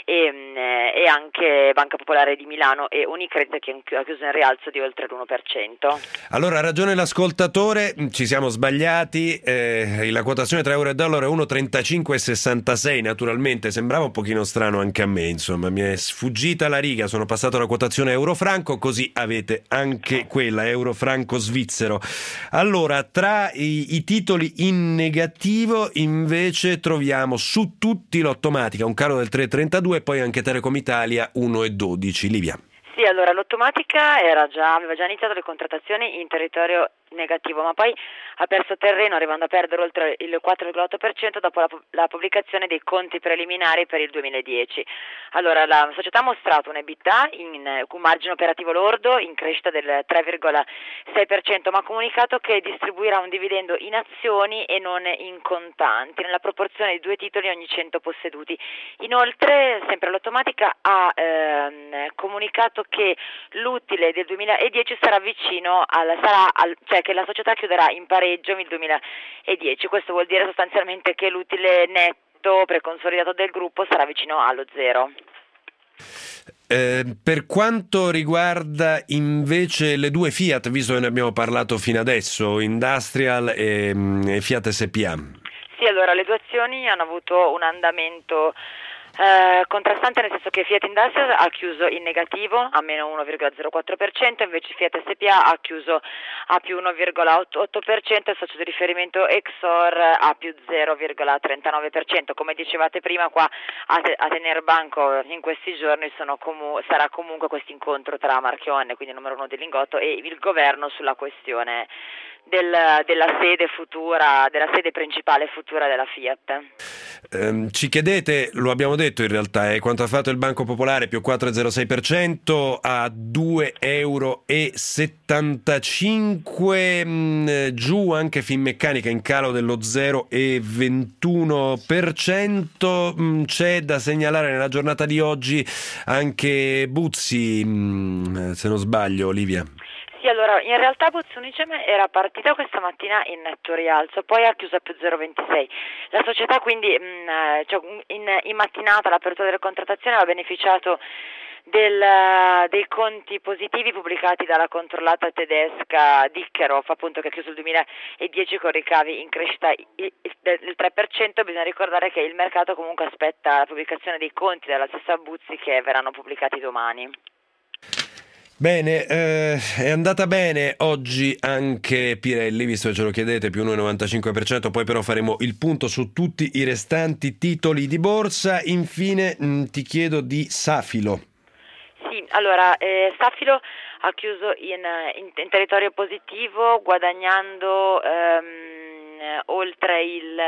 e, e anche Banca Popolare di Milano e Unicredit che ha chiuso in rialzo di oltre l'uno per cento. Allora ha ragione l'ascoltatore, ci siamo sbagliati, eh, la quotazione tra euro e dollaro è uno virgola trentacinque sessantasei, naturalmente sembrava un pochino strano anche a me, insomma mi è sfuggita la riga, sono passato alla quotazione euro-franco, così avete anche quella euro-franco svizzero. Allora tra i, i titoli in negativo invece troviamo su tutti l'Ottomatica, un calo del tre virgola trentadue e poi anche Telecom Italia uno virgola dodici. Livia. Sì, allora l'Ottomatica era già, aveva già iniziato le contrattazioni in territorio negativo, ma poi ha perso terreno arrivando a perdere oltre il quattro virgola otto per cento dopo la, la pubblicazione dei conti preliminari per il duemiladieci. Allora la società ha mostrato un EBITDA in un margine operativo lordo in crescita del tre virgola sei per cento, ma ha comunicato che distribuirà un dividendo in azioni e non in contanti nella proporzione di due titoli ogni cento posseduti. Inoltre sempre l'Ottomatica ha ehm, comunicato che l'utile del duemiladieci sarà vicino al sarà al, cioè che la società chiuderà in pareggio nel duemiladieci. Questo vuol dire sostanzialmente che l'utile netto preconsolidato del gruppo sarà vicino allo zero. Eh, per quanto riguarda invece le due Fiat, visto che ne abbiamo parlato fino adesso, Industrial e, e Fiat S P A. Sì, allora allora le due azioni hanno avuto un andamento Eh, contrastante, nel senso che Fiat Industrial ha chiuso in negativo a meno uno virgola zero quattro per cento, invece Fiat S P A ha chiuso a più uno virgola otto per cento e il socio di riferimento Exor a più zero virgola trentanove per cento. Come dicevate prima, qua a, te- a tenere banco in questi giorni sono comu- sarà comunque questo incontro tra Marchionne, quindi numero uno del Lingotto, e il governo sulla questione del, della sede futura, della sede principale futura della Fiat. Um, ci chiedete, lo abbiamo detto in realtà, eh, quanto ha fatto il Banco Popolare, più quattro virgola zero sei per cento a due virgola settantacinque euro, mh, giù anche Finmeccanica in calo dello zero virgola ventuno per cento. Mh, c'è da segnalare nella giornata di oggi anche Buzzi, mh, se non sbaglio, Olivia. Sì, allora in realtà Buzzi Unicem era partita questa mattina in netto rialzo, poi ha chiuso a più zero virgola ventisei. La società quindi mh, cioè, in, in mattinata all'apertura delle contrattazioni aveva beneficiato del, dei conti positivi pubblicati dalla controllata tedesca Dickerhoff, appunto, che ha chiuso il duemiladieci con ricavi in crescita del tre per cento. Bisogna ricordare che il mercato comunque aspetta la pubblicazione dei conti della stessa Buzzi, che verranno pubblicati domani. Bene, eh, è andata bene oggi anche Pirelli, visto che ce lo chiedete, più uno virgola novantacinque per cento, poi però faremo il punto su tutti i restanti titoli di borsa. Infine mh, ti chiedo di Safilo. Sì, allora eh, Safilo ha chiuso in, in, in territorio positivo, guadagnando ehm, oltre il...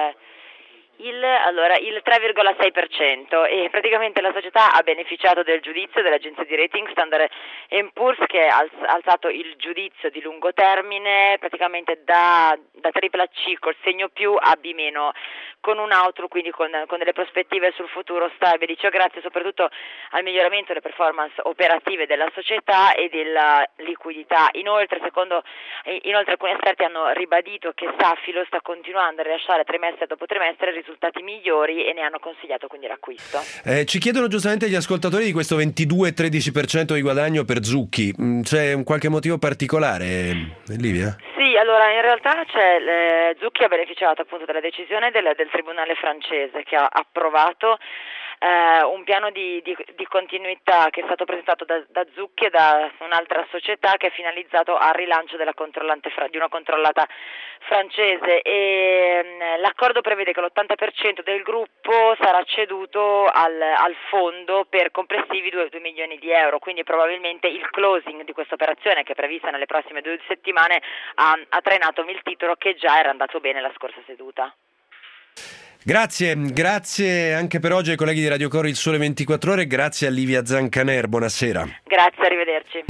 Il, allora, il tre virgola sei per cento, e praticamente la società ha beneficiato del giudizio dell'agenzia di rating Standard and Poor's, che ha alzato il giudizio di lungo termine praticamente da, da tripla C col segno più a B meno, con un outlook, quindi con, con delle prospettive sul futuro stabili, cioè grazie soprattutto al miglioramento delle performance operative della società e della liquidità. Inoltre, secondo inoltre alcuni esperti hanno ribadito che Safilo sta continuando a rilasciare trimestre dopo trimestre risultati migliori e ne hanno consigliato quindi l'acquisto. Eh, ci chiedono giustamente gli ascoltatori di questo ventidue virgola tredici per cento di guadagno per Zucchi. C'è un qualche motivo particolare, Livia? Sì, allora in realtà c'è, eh, Zucchi ha beneficiato appunto della decisione del, del tribunale francese, che ha approvato eh, un piano di, di, di continuità che è stato presentato da, da Zucchi e da un'altra società, che è finalizzato al rilancio della controllante fra, di una controllata francese, e mh, l'accordo prevede che l'ottanta per cento del gruppo sarà ceduto al, al fondo per complessivi due milioni di euro, quindi probabilmente il closing di questa operazione, che è prevista nelle prossime due settimane, ha, ha trainato il titolo, che già era andato bene la scorsa seduta. Grazie, grazie anche per oggi ai colleghi di Radio Coro Il Sole ventiquattro Ore, grazie a Livia Zancaner, buonasera. Grazie, arrivederci.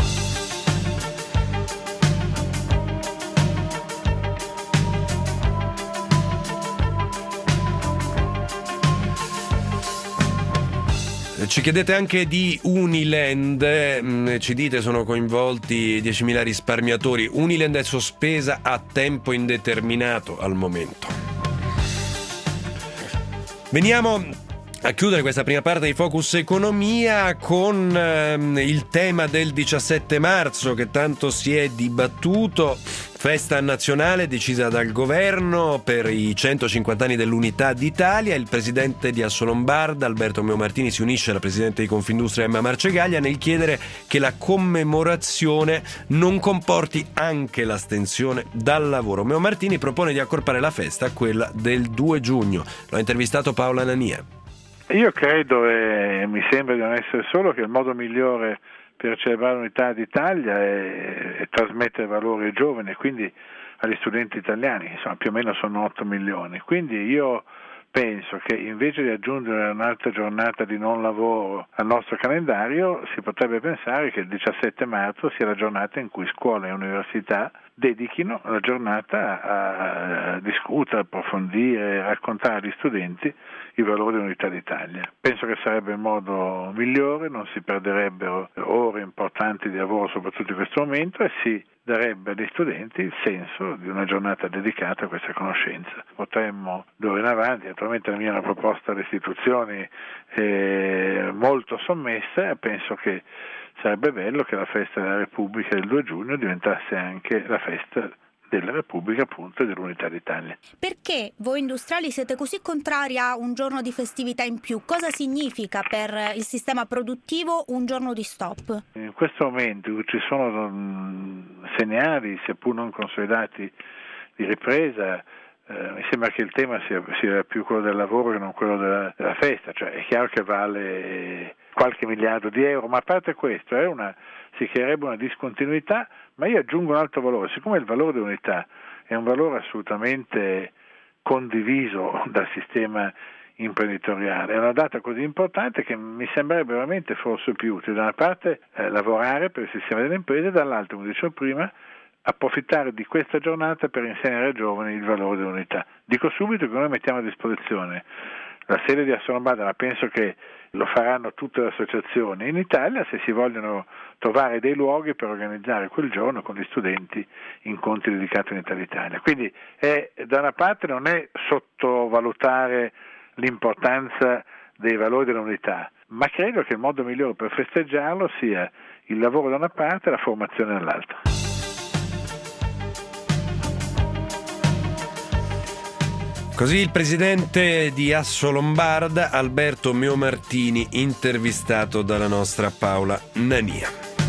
Ci chiedete anche di Uniland, ci dite sono coinvolti diecimila risparmiatori. Uniland è sospesa a tempo indeterminato al momento. Veniamo a chiudere questa prima parte di Focus Economia con ehm, il tema del diciassette marzo, che tanto si è dibattuto. Festa nazionale decisa dal governo per i centocinquanta anni dell'Unità d'Italia. Il presidente di Assolombarda, Alberto Meomartini, si unisce alla presidente di Confindustria Emma Marcegaglia nel chiedere che la commemorazione non comporti anche l'astensione dal lavoro. Meomartini propone di accorpare la festa a quella del due giugno. L'ho intervistato Paola Nania. Io credo, e mi sembra di non essere solo, che il modo migliore per celebrare l'Unità d'Italia è, è trasmettere valori ai giovani, quindi agli studenti italiani, insomma più o meno sono otto milioni, quindi io penso che invece di aggiungere un'altra giornata di non lavoro al nostro calendario, si potrebbe pensare che il diciassette marzo sia la giornata in cui scuola e università dedichino la giornata a discutere, approfondire, raccontare agli studenti i valori dell'Unità d'Italia. Penso che sarebbe il modo migliore, non si perderebbero ore importanti di lavoro soprattutto in questo momento, e si darebbe agli studenti il senso di una giornata dedicata a questa conoscenza. Potremmo d'ora in avanti, naturalmente la mia è una proposta alle istituzioni eh, molto sommessa, e penso che sarebbe bello che la festa della Repubblica del due giugno diventasse anche la festa della Repubblica appunto e dell'Unità d'Italia. Perché voi industriali siete così contrari a un giorno di festività in più? Cosa significa per il sistema produttivo un giorno di stop? In questo momento ci sono mh, segnali, seppur non consolidati, di ripresa. Eh, mi sembra che il tema sia, sia più quello del lavoro che non quello della, della festa, cioè è chiaro che vale qualche miliardo di euro, ma a parte questo è una, si creerebbe una discontinuità, ma io aggiungo un altro valore, siccome il valore dell'unità è un valore assolutamente condiviso dal sistema imprenditoriale, è una data così importante che mi sembrerebbe veramente forse più utile da una parte eh, lavorare per il sistema delle imprese e dall'altra, come dicevo prima, approfittare di questa giornata per insegnare ai giovani il valore dell'unità. Dico subito che noi mettiamo a disposizione la sede di Assolombarda, ma penso che lo faranno tutte le associazioni in Italia se si vogliono trovare dei luoghi per organizzare quel giorno con gli studenti incontri dedicati all'Unità d'Italia. Quindi è, da una parte non è sottovalutare l'importanza dei valori dell'unità, ma credo che il modo migliore per festeggiarlo sia il lavoro da una parte e la formazione dall'altra. Così il presidente di Assolombarda, Alberto Meomartini, intervistato dalla nostra Paola Nania.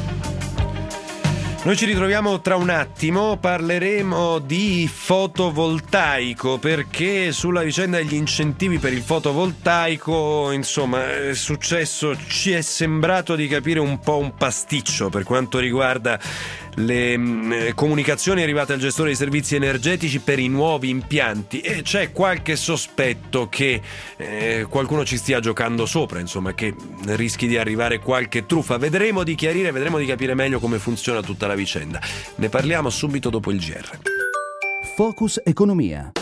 Noi ci ritroviamo tra un attimo, parleremo di fotovoltaico, perché sulla vicenda degli incentivi per il fotovoltaico, insomma, è successo, ci è sembrato di capire un po' un pasticcio per quanto riguarda le mh, comunicazioni arrivate al gestore dei servizi energetici per i nuovi impianti, e c'è qualche sospetto che eh, qualcuno ci stia giocando sopra, insomma, che rischi di arrivare qualche truffa. Vedremo di chiarire, vedremo di capire meglio come funziona tutta la vicenda. Ne parliamo subito dopo il G R. Focus Economia.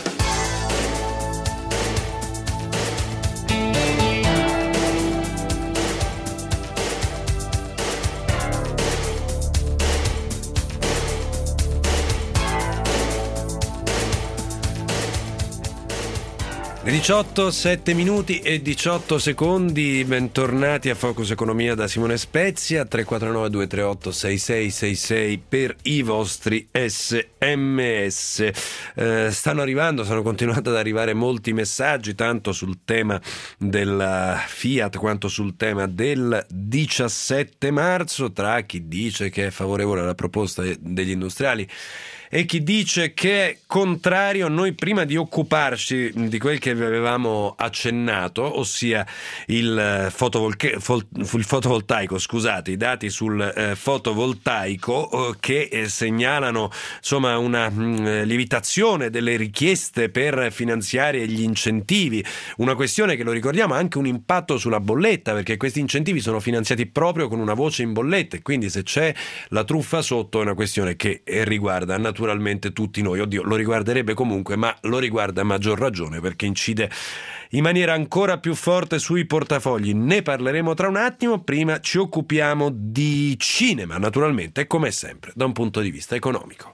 diciotto, sette minuti e diciotto secondi, bentornati a Focus Economia da Simone Spezia, tre quattro nove due tre otto sei sei sei sei per i vostri sms. Eh, stanno arrivando, stanno continuando ad arrivare molti messaggi, tanto sul tema della Fiat quanto sul tema del diciassette marzo, tra chi dice che è favorevole alla proposta degli industriali e chi dice che è contrario. Noi, prima di occuparci di quel che vi avevamo accennato, ossia il, fotovolche, il fotovoltaico, scusate, i dati sul eh, fotovoltaico eh, che eh, segnalano insomma una mh, lievitazione delle richieste per finanziare gli incentivi, una questione che, lo ricordiamo, ha anche un impatto sulla bolletta, perché questi incentivi sono finanziati proprio con una voce in bolletta, e quindi se c'è la truffa sotto è una questione che riguarda naturalmente naturalmente tutti noi. Oddio, lo riguarderebbe comunque, ma lo riguarda a maggior ragione perché incide in maniera ancora più forte sui portafogli. Ne parleremo tra un attimo. Prima ci occupiamo di cinema, naturalmente, come sempre da un punto di vista economico.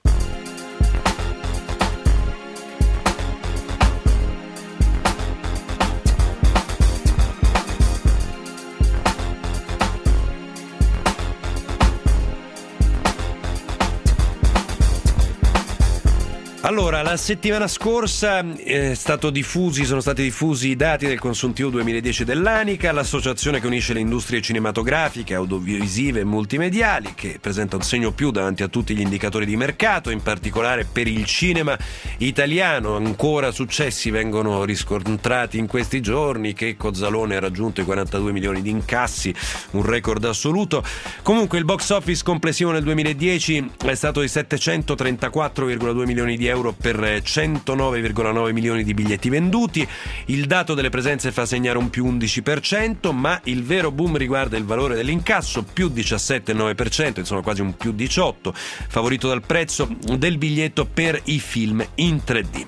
Allora, la settimana scorsa è stato diffusi, sono stati diffusi i dati del consuntivo duemiladieci dell'Anica, l'associazione che unisce le industrie cinematografiche, audiovisive e multimediali, che presenta un segno più davanti a tutti gli indicatori di mercato, in particolare per il cinema italiano. Ancora successi vengono riscontrati in questi giorni. Checco Zalone ha raggiunto i quarantadue milioni di incassi, un record assoluto. Comunque il box office complessivo nel duemiladieci è stato di settecentotrentaquattro virgola due milioni di euro per centonove virgola nove milioni di biglietti venduti. Il dato delle presenze fa segnare un più undici per cento, ma il vero boom riguarda il valore dell'incasso, più diciassette virgola nove per cento, insomma quasi un più diciotto, favorito dal prezzo del biglietto per i film in tre D.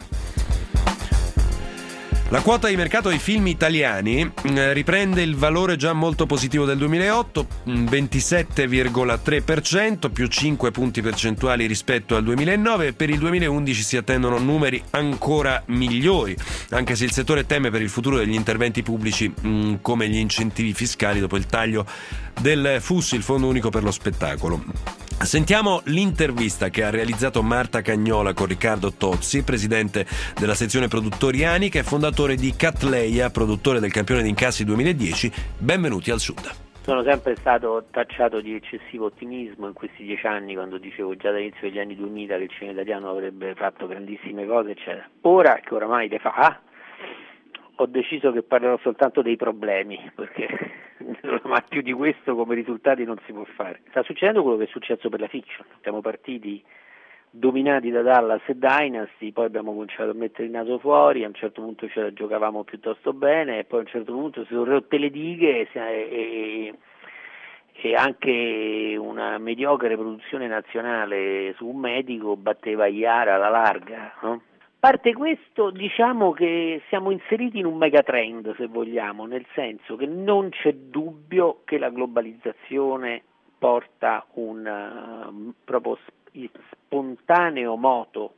La quota di mercato dei film italiani eh, riprende il valore già molto positivo del duemilaotto, ventisette virgola tre per cento, più cinque punti percentuali rispetto al duemilanove, e per il duemilaundici si attendono numeri ancora migliori, anche se il settore teme per il futuro degli interventi pubblici mh, come gli incentivi fiscali dopo il taglio del F U S, il Fondo Unico per lo Spettacolo. Sentiamo l'intervista che ha realizzato Marta Cagnola con Riccardo Tozzi, presidente della sezione produttori Anica e fondatore di Catleia, produttore del campione di incassi duemiladieci. Benvenuti al Sud. Sono sempre stato tacciato di eccessivo ottimismo in questi dieci anni, quando dicevo già dall'inizio degli anni duemila che il cinema italiano avrebbe fatto grandissime cose, eccetera. Ora che oramai le fa, ho deciso che parlerò soltanto dei problemi, perché ma più di questo come risultati non si può fare. Sta succedendo quello che è successo per la fiction. Siamo partiti dominati da Dallas e Dynasty, poi abbiamo cominciato a mettere il naso fuori, a un certo punto ce la giocavamo piuttosto bene e poi a un certo punto si sono rotte le dighe e, e, e anche una mediocre produzione nazionale su un medico batteva Iara alla larga, no? A parte questo, diciamo che siamo inseriti in un megatrend, se vogliamo, nel senso che non c'è dubbio che la globalizzazione porta un uh, proprio spontaneo moto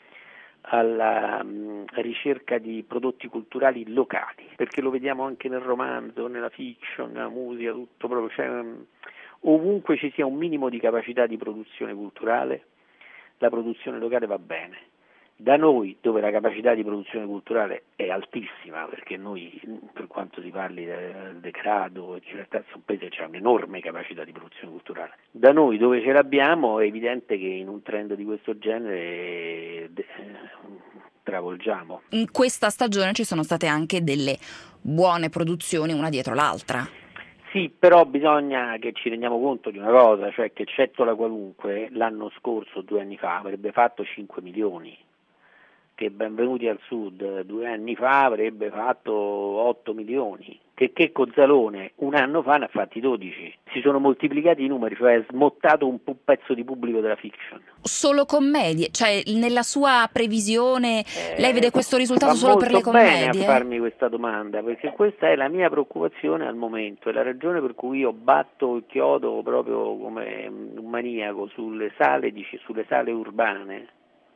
alla um, ricerca di prodotti culturali locali, perché lo vediamo anche nel romanzo, nella fiction, nella musica, tutto proprio, cioè, um, ovunque ci sia un minimo di capacità di produzione culturale, la produzione locale va bene. Da noi, dove la capacità di produzione culturale è altissima, perché noi, per quanto si parli del degrado, in realtà è un paese che ha un'enorme capacità di produzione culturale. Da noi, dove ce l'abbiamo, è evidente che in un trend di questo genere eh, travolgiamo. In questa stagione ci sono state anche delle buone produzioni una dietro l'altra. Sì, però bisogna che ci rendiamo conto di una cosa, cioè che Eccetto la Qualunque l'anno scorso, due anni fa, avrebbe fatto cinque milioni. Che Benvenuti al Sud due anni fa avrebbe fatto otto milioni, che che Cozzalone un anno fa ne ha fatti dodici. Si sono moltiplicati i numeri, cioè è smottato un pezzo di pubblico della fiction. Solo commedie, cioè nella sua previsione eh, lei vede questo risultato solo per le commedie? Va bene a farmi questa domanda, perché questa è la mia preoccupazione al momento, è la ragione per cui io batto il chiodo proprio come un maniaco sulle sale, sulle sale urbane.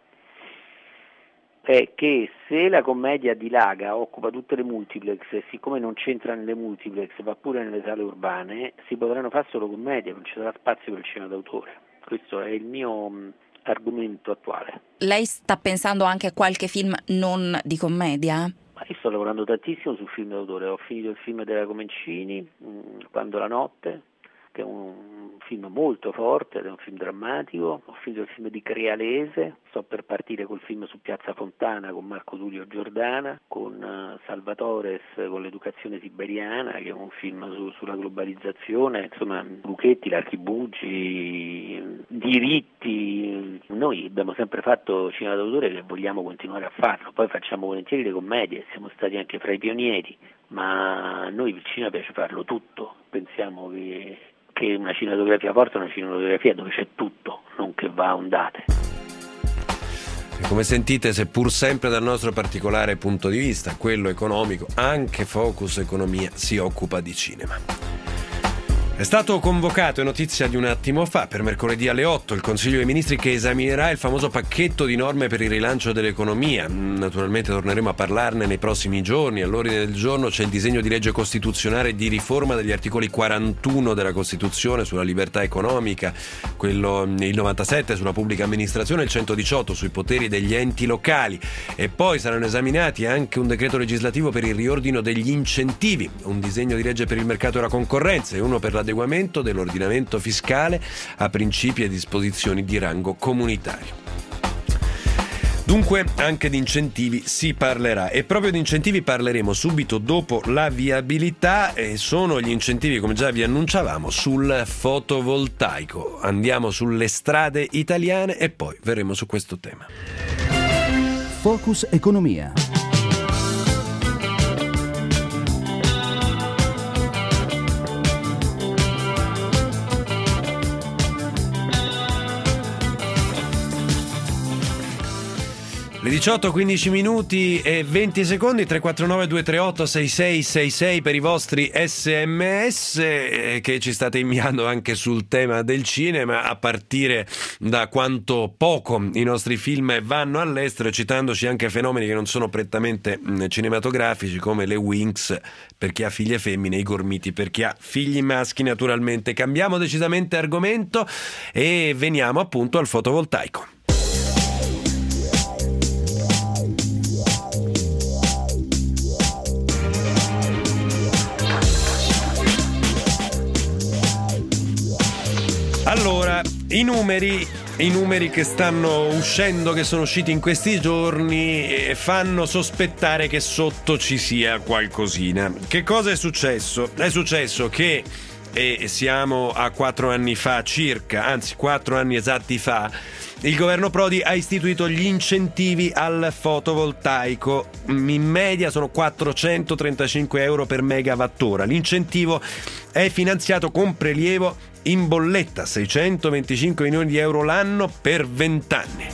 È che se la commedia dilaga, occupa tutte le multiplex e siccome non c'entra nelle multiplex va pure nelle sale urbane, si potranno fare solo commedie, non ci sarà spazio per il cinema d'autore. Questo è il mio mh, argomento attuale. Lei sta pensando anche a qualche film non di commedia? Ma io sto lavorando tantissimo sul film d'autore, ho finito il film della Comencini, mh, Quando la notte, che è un film molto forte, è un film drammatico. Ho finito il film di Crealese, sto per partire col film su Piazza Fontana con Marco Tullio Giordana, con uh, Salvatores con L'educazione siberiana, che è un film su, sulla globalizzazione, insomma Luchetti, l'archibugi, diritti. Noi abbiamo sempre fatto cinema d'autore e vogliamo continuare a farlo, poi facciamo volentieri le commedie, siamo stati anche fra i pionieri, ma a noi il cinema piace farlo tutto, pensiamo che che una cinematografia forte è una cinematografia dove c'è tutto, non che va a ondate. E come sentite, seppur sempre dal nostro particolare punto di vista, quello economico, anche Focus Economia si occupa di cinema. È stato convocato, è notizia di un attimo fa, per mercoledì alle otto il Consiglio dei Ministri che esaminerà il famoso pacchetto di norme per il rilancio dell'economia. Naturalmente torneremo a parlarne nei prossimi giorni. All'ordine del giorno c'è il disegno di legge costituzionale di riforma degli articoli quarantuno della Costituzione sulla libertà economica, quello il novantasette sulla pubblica amministrazione, il centodiciotto sui poteri degli enti locali, e poi saranno esaminati anche un decreto legislativo per il riordino degli incentivi, un disegno di legge per il mercato e la concorrenza e uno per l'adeguamento dell'ordinamento fiscale a principi e disposizioni di rango comunitario. Dunque anche di incentivi si parlerà, e proprio di incentivi parleremo subito dopo la viabilità, e sono gli incentivi, come già vi annunciavamo, sul fotovoltaico. Andiamo sulle strade italiane e poi verremo su questo tema. Focus Economia. Le diciotto quindici minuti e venti secondi, tre quattro nove due tre otto sei sei sei sei per i vostri sms eh, che ci state inviando anche sul tema del cinema, a partire da quanto poco i nostri film vanno all'estero, citandoci anche fenomeni che non sono prettamente mh, cinematografici, come le Winx per chi ha figlie femmine, i Gormiti per chi ha figli maschi naturalmente. Cambiamo decisamente argomento e veniamo appunto al fotovoltaico. Allora, i numeri, i numeri che stanno uscendo, che sono usciti in questi giorni, eh, fanno sospettare che sotto ci sia qualcosina. Che cosa è successo? È successo che, e siamo a quattro anni fa circa, anzi quattro anni esatti fa, il governo Prodi ha istituito gli incentivi al fotovoltaico. In media sono quattrocentotrentacinque euro per megawattora. L'incentivo è finanziato con prelievo in bolletta, seicentoventicinque milioni di euro l'anno per venti anni.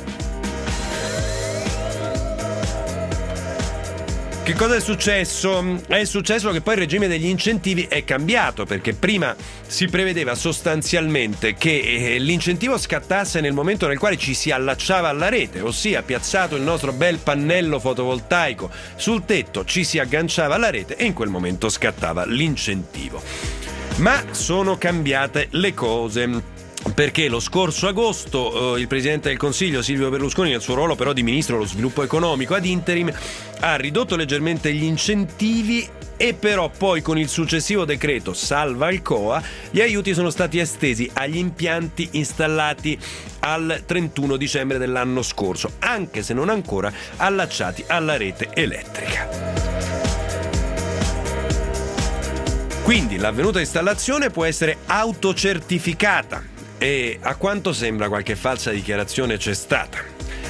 Che cosa è successo? È successo che poi il regime degli incentivi è cambiato, perché prima si prevedeva sostanzialmente che l'incentivo scattasse nel momento nel quale ci si allacciava alla rete, ossia piazzato il nostro bel pannello fotovoltaico sul tetto, ci si agganciava alla rete e in quel momento scattava l'incentivo. Ma sono cambiate le cose, perché lo scorso agosto eh, il Presidente del Consiglio Silvio Berlusconi, nel suo ruolo però di Ministro dello Sviluppo Economico ad interim, ha ridotto leggermente gli incentivi e però poi con il successivo decreto Salva Alcoa gli aiuti sono stati estesi agli impianti installati al trentuno dicembre dell'anno scorso, anche se non ancora allacciati alla rete elettrica. Quindi l'avvenuta installazione può essere autocertificata e a quanto sembra qualche falsa dichiarazione c'è stata.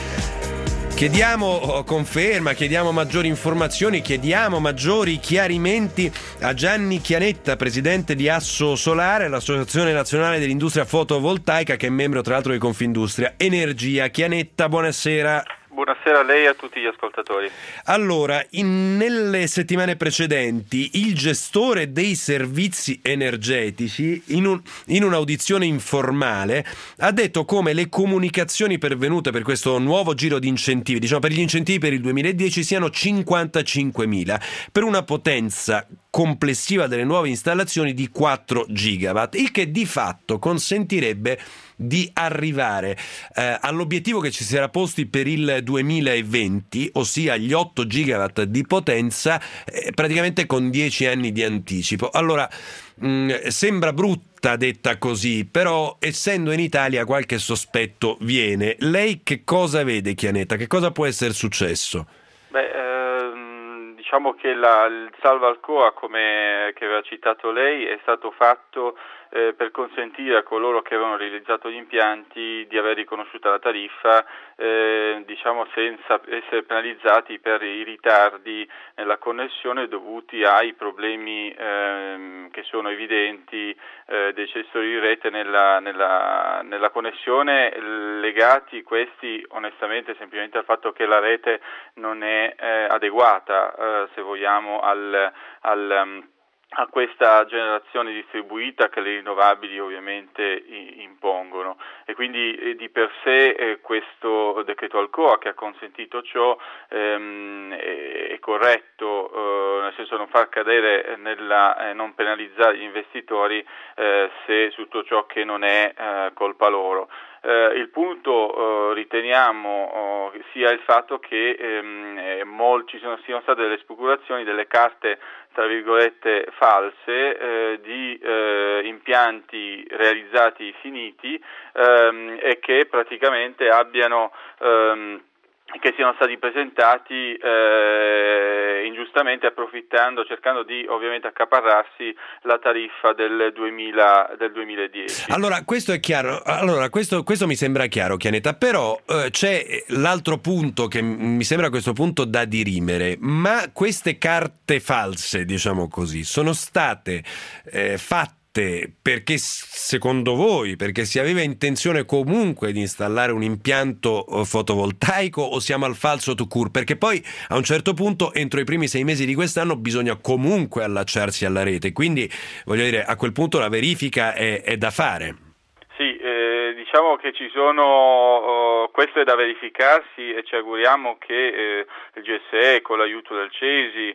Chiediamo conferma, chiediamo maggiori informazioni, chiediamo maggiori chiarimenti a Gianni Chianetta, presidente di Asso Solare, l'Associazione Nazionale dell'Industria Fotovoltaica, che è membro tra l'altro di Confindustria Energia. Chianetta, buonasera. Buonasera a lei e a tutti gli ascoltatori. Allora, in, nelle settimane precedenti il gestore dei servizi energetici in, un, in un'audizione informale ha detto come le comunicazioni pervenute per questo nuovo giro di incentivi, diciamo per gli incentivi per il duemiladieci, siano cinquantacinquemila per una potenza complessiva delle nuove installazioni di quattro gigawatt, il che di fatto consentirebbe di arrivare eh, all'obiettivo che ci si era posti per il duemilaventi, ossia gli otto gigawatt di potenza, eh, praticamente con dieci anni di anticipo. Allora, mh, sembra brutta detta così, però essendo in Italia qualche sospetto viene. Lei che cosa vede, Chianetta? Che cosa può essere successo? Beh, ehm, diciamo che la, il Salva Alcoa, come che aveva citato lei, è stato fatto Eh, per consentire a coloro che avevano realizzato gli impianti di aver riconosciuta la tariffa, eh, diciamo senza essere penalizzati per i ritardi nella connessione dovuti ai problemi eh, che sono evidenti eh, dei gestori di rete nella, nella, nella connessione, legati questi onestamente semplicemente al fatto che la rete non è eh, adeguata, eh, se vogliamo, al, al um, a questa generazione distribuita che le rinnovabili ovviamente impongono, e quindi eh, di per sé eh, questo decreto Alcoa, che ha consentito ciò, ehm, è, è corretto, eh, nel senso non far cadere nella eh, non penalizzare gli investitori eh, se su tutto ciò che non è eh, colpa loro. Eh, il punto eh, riteniamo eh, sia il fatto che ehm, eh, mol- ci sono, siano state delle speculazioni, delle carte tra virgolette false eh, di eh, impianti realizzati finiti ehm, e che praticamente abbiano ehm, che siano stati presentati eh, ingiustamente, approfittando, cercando di ovviamente accaparrarsi la tariffa del, duemila, del duemiladieci. Allora, questo è chiaro, allora questo, questo mi sembra chiaro, Chianetta, però eh, c'è l'altro punto che mi sembra a questo punto da dirimere, ma queste carte false, diciamo così, sono state eh, fatte parte perché secondo voi, perché si aveva intenzione comunque di installare un impianto fotovoltaico, o siamo al falso tout court? Perché poi a un certo punto entro i primi sei mesi di quest'anno bisogna comunque allacciarsi alla rete, quindi voglio dire, a quel punto la verifica è, è da fare. Sì, eh, diciamo che ci sono, uh, questo è da verificarsi e ci auguriamo che eh, il G S E con l'aiuto del CESI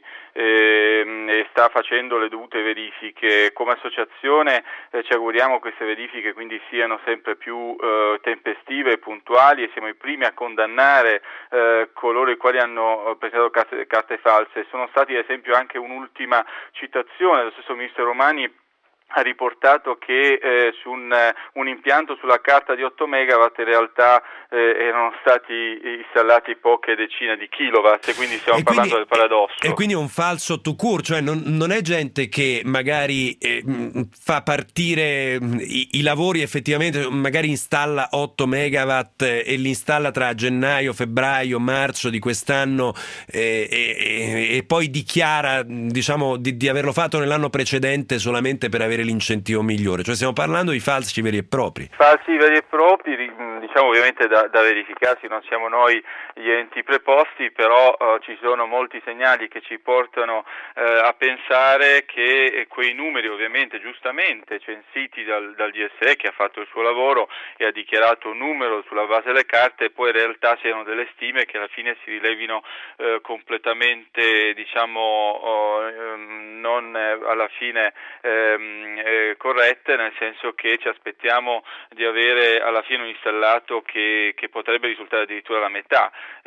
eh, sta facendo le dovute verifiche. Come associazione eh, ci auguriamo che queste verifiche quindi siano sempre più eh, tempestive e puntuali, e siamo i primi a condannare eh, coloro i quali hanno presentato carte, carte false. Sono stati ad esempio anche un'ultima citazione dello stesso ministro Romani, ha riportato che eh, su un, un impianto sulla carta di otto megawatt in realtà eh, erano stati installati poche decine di kilowatt, e quindi stiamo e parlando quindi, del paradosso. E quindi è un falso tout court, cioè non, non è gente che magari eh, fa partire i, i lavori effettivamente, magari installa otto megawatt e li installa tra gennaio, febbraio, marzo di quest'anno eh, e, e poi dichiara, diciamo, di, di averlo fatto nell'anno precedente solamente per avere l'incentivo migliore, cioè stiamo parlando di falsi veri e propri. Falsi veri e propri, diciamo ovviamente da, da verificarsi, non siamo noi gli enti preposti, però uh, ci sono molti segnali che ci portano uh, a pensare che quei numeri, ovviamente giustamente censiti dal, dal G S E, che ha fatto il suo lavoro e ha dichiarato un numero sulla base delle carte, poi in realtà siano delle stime che alla fine si rilevino uh, completamente, diciamo, uh, non eh, alla fine ehm, Eh, corrette, nel senso che ci aspettiamo di avere alla fine un installato che, che potrebbe risultare addirittura la metà,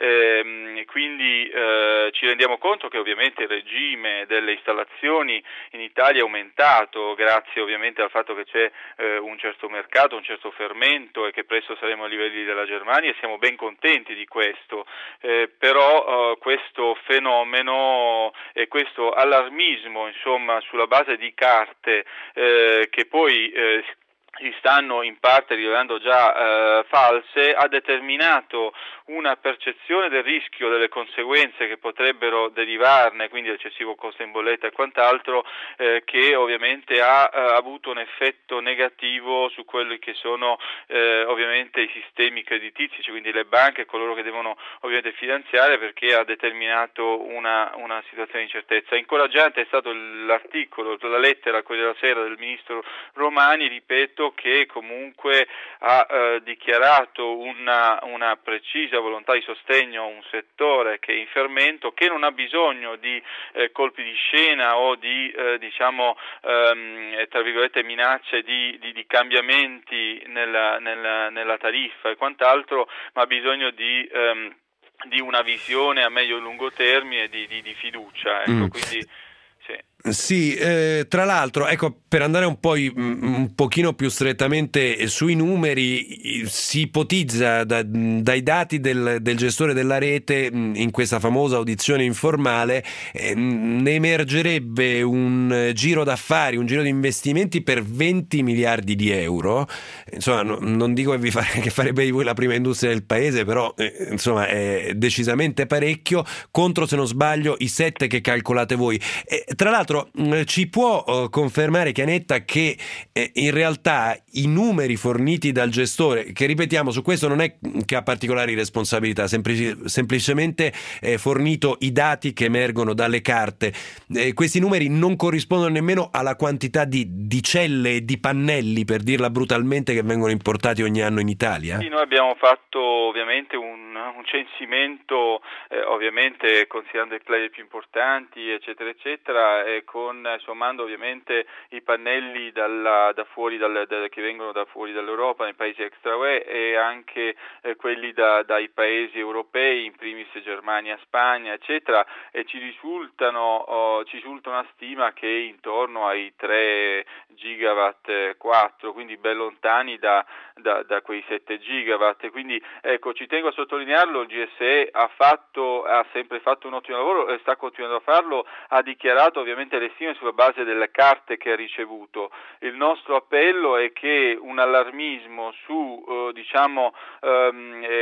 ehm, quindi eh, ci rendiamo conto che ovviamente il regime delle installazioni in Italia è aumentato grazie ovviamente al fatto che c'è eh, un certo mercato, un certo fermento, e che presto saremo a livelli della Germania, e siamo ben contenti di questo, eh, però eh, questo fenomeno e questo allarmismo, insomma, sulla base di carte Eh, che poi eh, si stanno in parte rivelando già eh, false, ha determinato una percezione del rischio, delle conseguenze che potrebbero derivarne, quindi l'eccessivo costo in bolletta e quant'altro, eh, che ovviamente ha eh, avuto un effetto negativo su quelli che sono eh, ovviamente i sistemi creditizi, cioè quindi le banche e coloro che devono ovviamente finanziare, perché ha determinato una, una situazione di incertezza. Incoraggiante è stato l'articolo, la lettera, quella della sera del ministro Romani, ripeto, che comunque ha eh, dichiarato una, una precisa volontà di sostegno a un settore che è in fermento, che non ha bisogno di eh, colpi di scena o di eh, diciamo ehm, tra virgolette minacce di, di, di cambiamenti nella, nella, nella tariffa e quant'altro, ma ha bisogno di ehm, di una visione a medio e lungo termine, di, di, di fiducia, ecco, mm. quindi sì. Sì, eh, tra l'altro, ecco, per andare un po' un pochino più strettamente sui numeri, si ipotizza da, dai dati del, del gestore della rete in questa famosa audizione informale, eh, ne emergerebbe un giro d'affari, un giro di investimenti per venti miliardi di euro. Insomma, no, non dico che vi fare, che farebbe di voi la prima industria del paese, però eh, insomma è decisamente parecchio, contro, se non sbaglio, i sette che calcolate voi. E, tra l'altro, ci può uh, confermare, Chianetta, che eh, in realtà i numeri forniti dal gestore, che ripetiamo su questo non è che ha particolari responsabilità, semplici, semplicemente eh, fornito i dati che emergono dalle carte, eh, questi numeri non corrispondono nemmeno alla quantità di, di celle e di pannelli, per dirla brutalmente, che vengono importati ogni anno in Italia? Sì, noi abbiamo fatto ovviamente un, un censimento, eh, ovviamente considerando i player più importanti, eccetera eccetera, eh, con sommando ovviamente i pannelli dalla, da fuori dal, da, che vengono da fuori dall'Europa, nei paesi extra U E, e anche eh, quelli da, dai paesi europei, in primis Germania, Spagna, eccetera, e ci risultano oh, ci risulta una stima che è intorno ai tre gigawatt quattro, quindi ben lontani da, da, da quei sette gigawatt. Quindi ecco, ci tengo a sottolinearlo, il G S E ha fatto ha sempre fatto un ottimo lavoro e sta continuando a farlo, ha dichiarato ovviamente le stime sulla base delle carte che ha ricevuto. Il nostro appello è che un allarmismo su eh, diciamo ehm, eh, su queste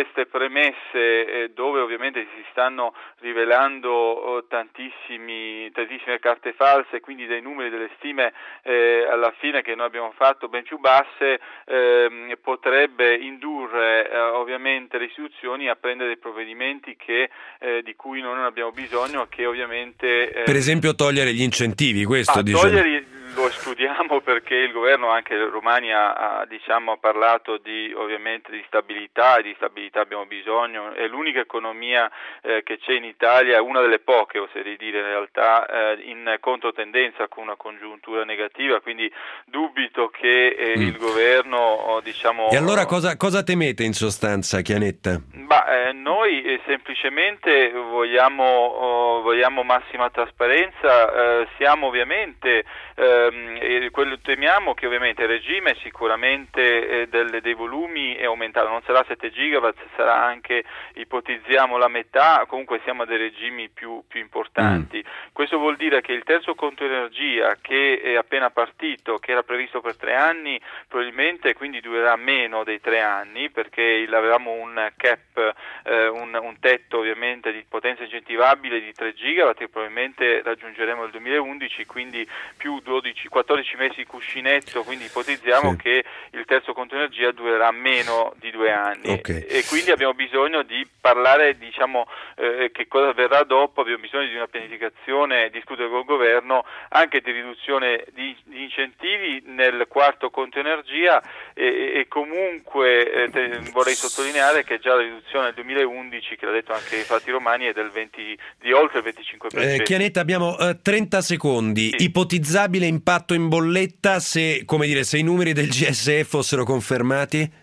queste premesse, eh, dove ovviamente si stanno rivelando oh, tantissimi, tantissime carte false, quindi dei numeri, delle stime eh, alla fine che noi abbiamo fatto ben più basse, eh, potrebbe indurre eh, ovviamente le istituzioni a prendere dei provvedimenti che, eh, di cui noi non abbiamo bisogno, che ovviamente... Eh, per esempio togliere gli incentivi, questo ah, diciamo. Togliere lo escludiamo perché il governo, anche Romani, ha, ha, diciamo, ha parlato di, ovviamente, di stabilità, e di stabilità abbiamo bisogno, è l'unica economia eh, che c'è in Italia, una delle poche, oserei dire in realtà, eh, in controtendenza con una congiuntura negativa, quindi dubito che eh, mm. il governo, oh, diciamo... E allora cosa, cosa temete in sostanza, Chianetta? Bah, eh, noi eh, semplicemente vogliamo, oh, vogliamo massima trasparenza, eh, siamo ovviamente... Eh, E quello temiamo che ovviamente il regime sicuramente eh, delle, dei volumi è aumentato, non sarà sette gigawatt, sarà anche, ipotizziamo, la metà, comunque siamo a dei regimi più, più importanti. Mm. Questo vuol dire che il terzo conto energia, che è appena partito, che era previsto per tre anni, probabilmente quindi durerà meno dei tre anni, perché avevamo un cap, eh, un, un tetto ovviamente di potenza incentivabile di tre gigawatt, che probabilmente raggiungeremo nel duemilaundici, quindi più dodici quattordici mesi di cuscinetto, quindi ipotizziamo sì. che il terzo conto energia durerà meno di due anni, okay. e quindi abbiamo bisogno di parlare, diciamo, eh, che cosa verrà dopo, abbiamo bisogno di una pianificazione, discutere col governo anche di riduzione di, di incentivi nel quarto conto energia, e, e comunque eh, te, vorrei sottolineare che già la riduzione nel duemilaundici, che l'ha detto anche infatti Romani, è del venti, di oltre il venticinque per cento. Eh, Chianetta, abbiamo eh, trenta secondi, sì. Ipotizzabile impatto in bolletta se, come dire, se i numeri del G S E fossero confermati?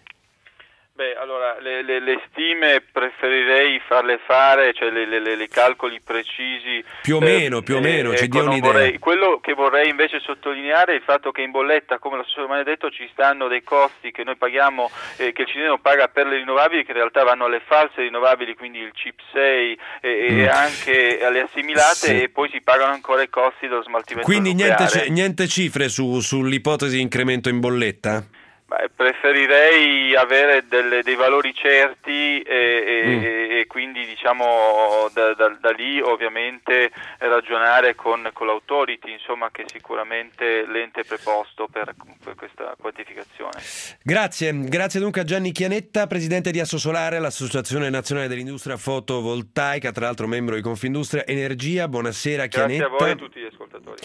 Beh, allora, le, le, le stime preferirei farle fare, cioè le, le, le calcoli precisi. Più o meno, eh, più o meno, eh, ci dia un'idea. Vorrei, quello che vorrei invece sottolineare è il fatto che in bolletta, come lo stesso Romani ha detto, ci stanno dei costi che noi paghiamo, eh, che il cittadino paga per le rinnovabili, che in realtà vanno alle false rinnovabili, quindi il C I P sei e, mm. e anche alle assimilate, sì. e poi si pagano ancora i costi dello smaltimento quindi nucleare. Quindi niente, niente cifre su, sull'ipotesi di incremento in bolletta? Beh, preferirei avere delle, dei valori certi e, mm. e, e quindi diciamo da, da, da lì ovviamente ragionare con, con l'autority, insomma, che è sicuramente l'ente preposto per, per questa quantificazione. Grazie, grazie dunque a Gianni Chianetta, presidente di Assosolare, l'Associazione Nazionale dell'Industria Fotovoltaica, tra l'altro membro di Confindustria Energia. Buonasera Chianetta. Grazie a voi e a tutti gli ascoltatori.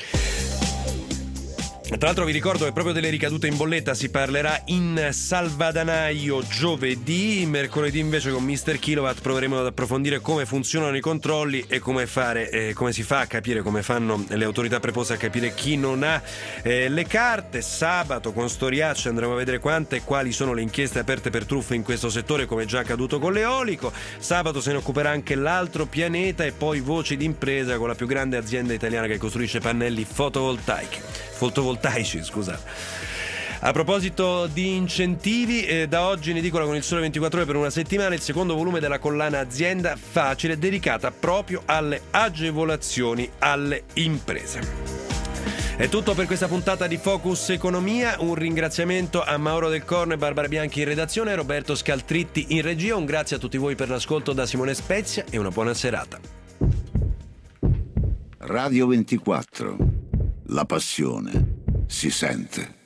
Tra l'altro vi ricordo che proprio delle ricadute in bolletta si parlerà in Salvadanaio giovedì. Mercoledì invece con mister Kilowatt proveremo ad approfondire come funzionano i controlli e come fare, eh, come si fa a capire, come fanno le autorità preposte a capire chi non ha eh, le carte. Sabato con Storiacci andremo a vedere quante e quali sono le inchieste aperte per truffe in questo settore, come già accaduto con l'eolico. Sabato se ne occuperà anche l'altro pianeta, e poi voci d'impresa con la più grande azienda italiana che costruisce pannelli fotovoltaici. fotovoltaici scusate. A proposito di incentivi, eh, da oggi in edicola con il Sole ventiquattro Ore per una settimana il secondo volume della collana Azienda Facile, dedicata proprio alle agevolazioni alle imprese. È tutto per questa puntata di Focus Economia. Un ringraziamento a Mauro Del Corno e Barbara Bianchi in redazione, Roberto Scaltritti in regia. Un grazie a tutti voi per l'ascolto da Simone Spezia e una buona serata. Radio ventiquattro. La passione si sente.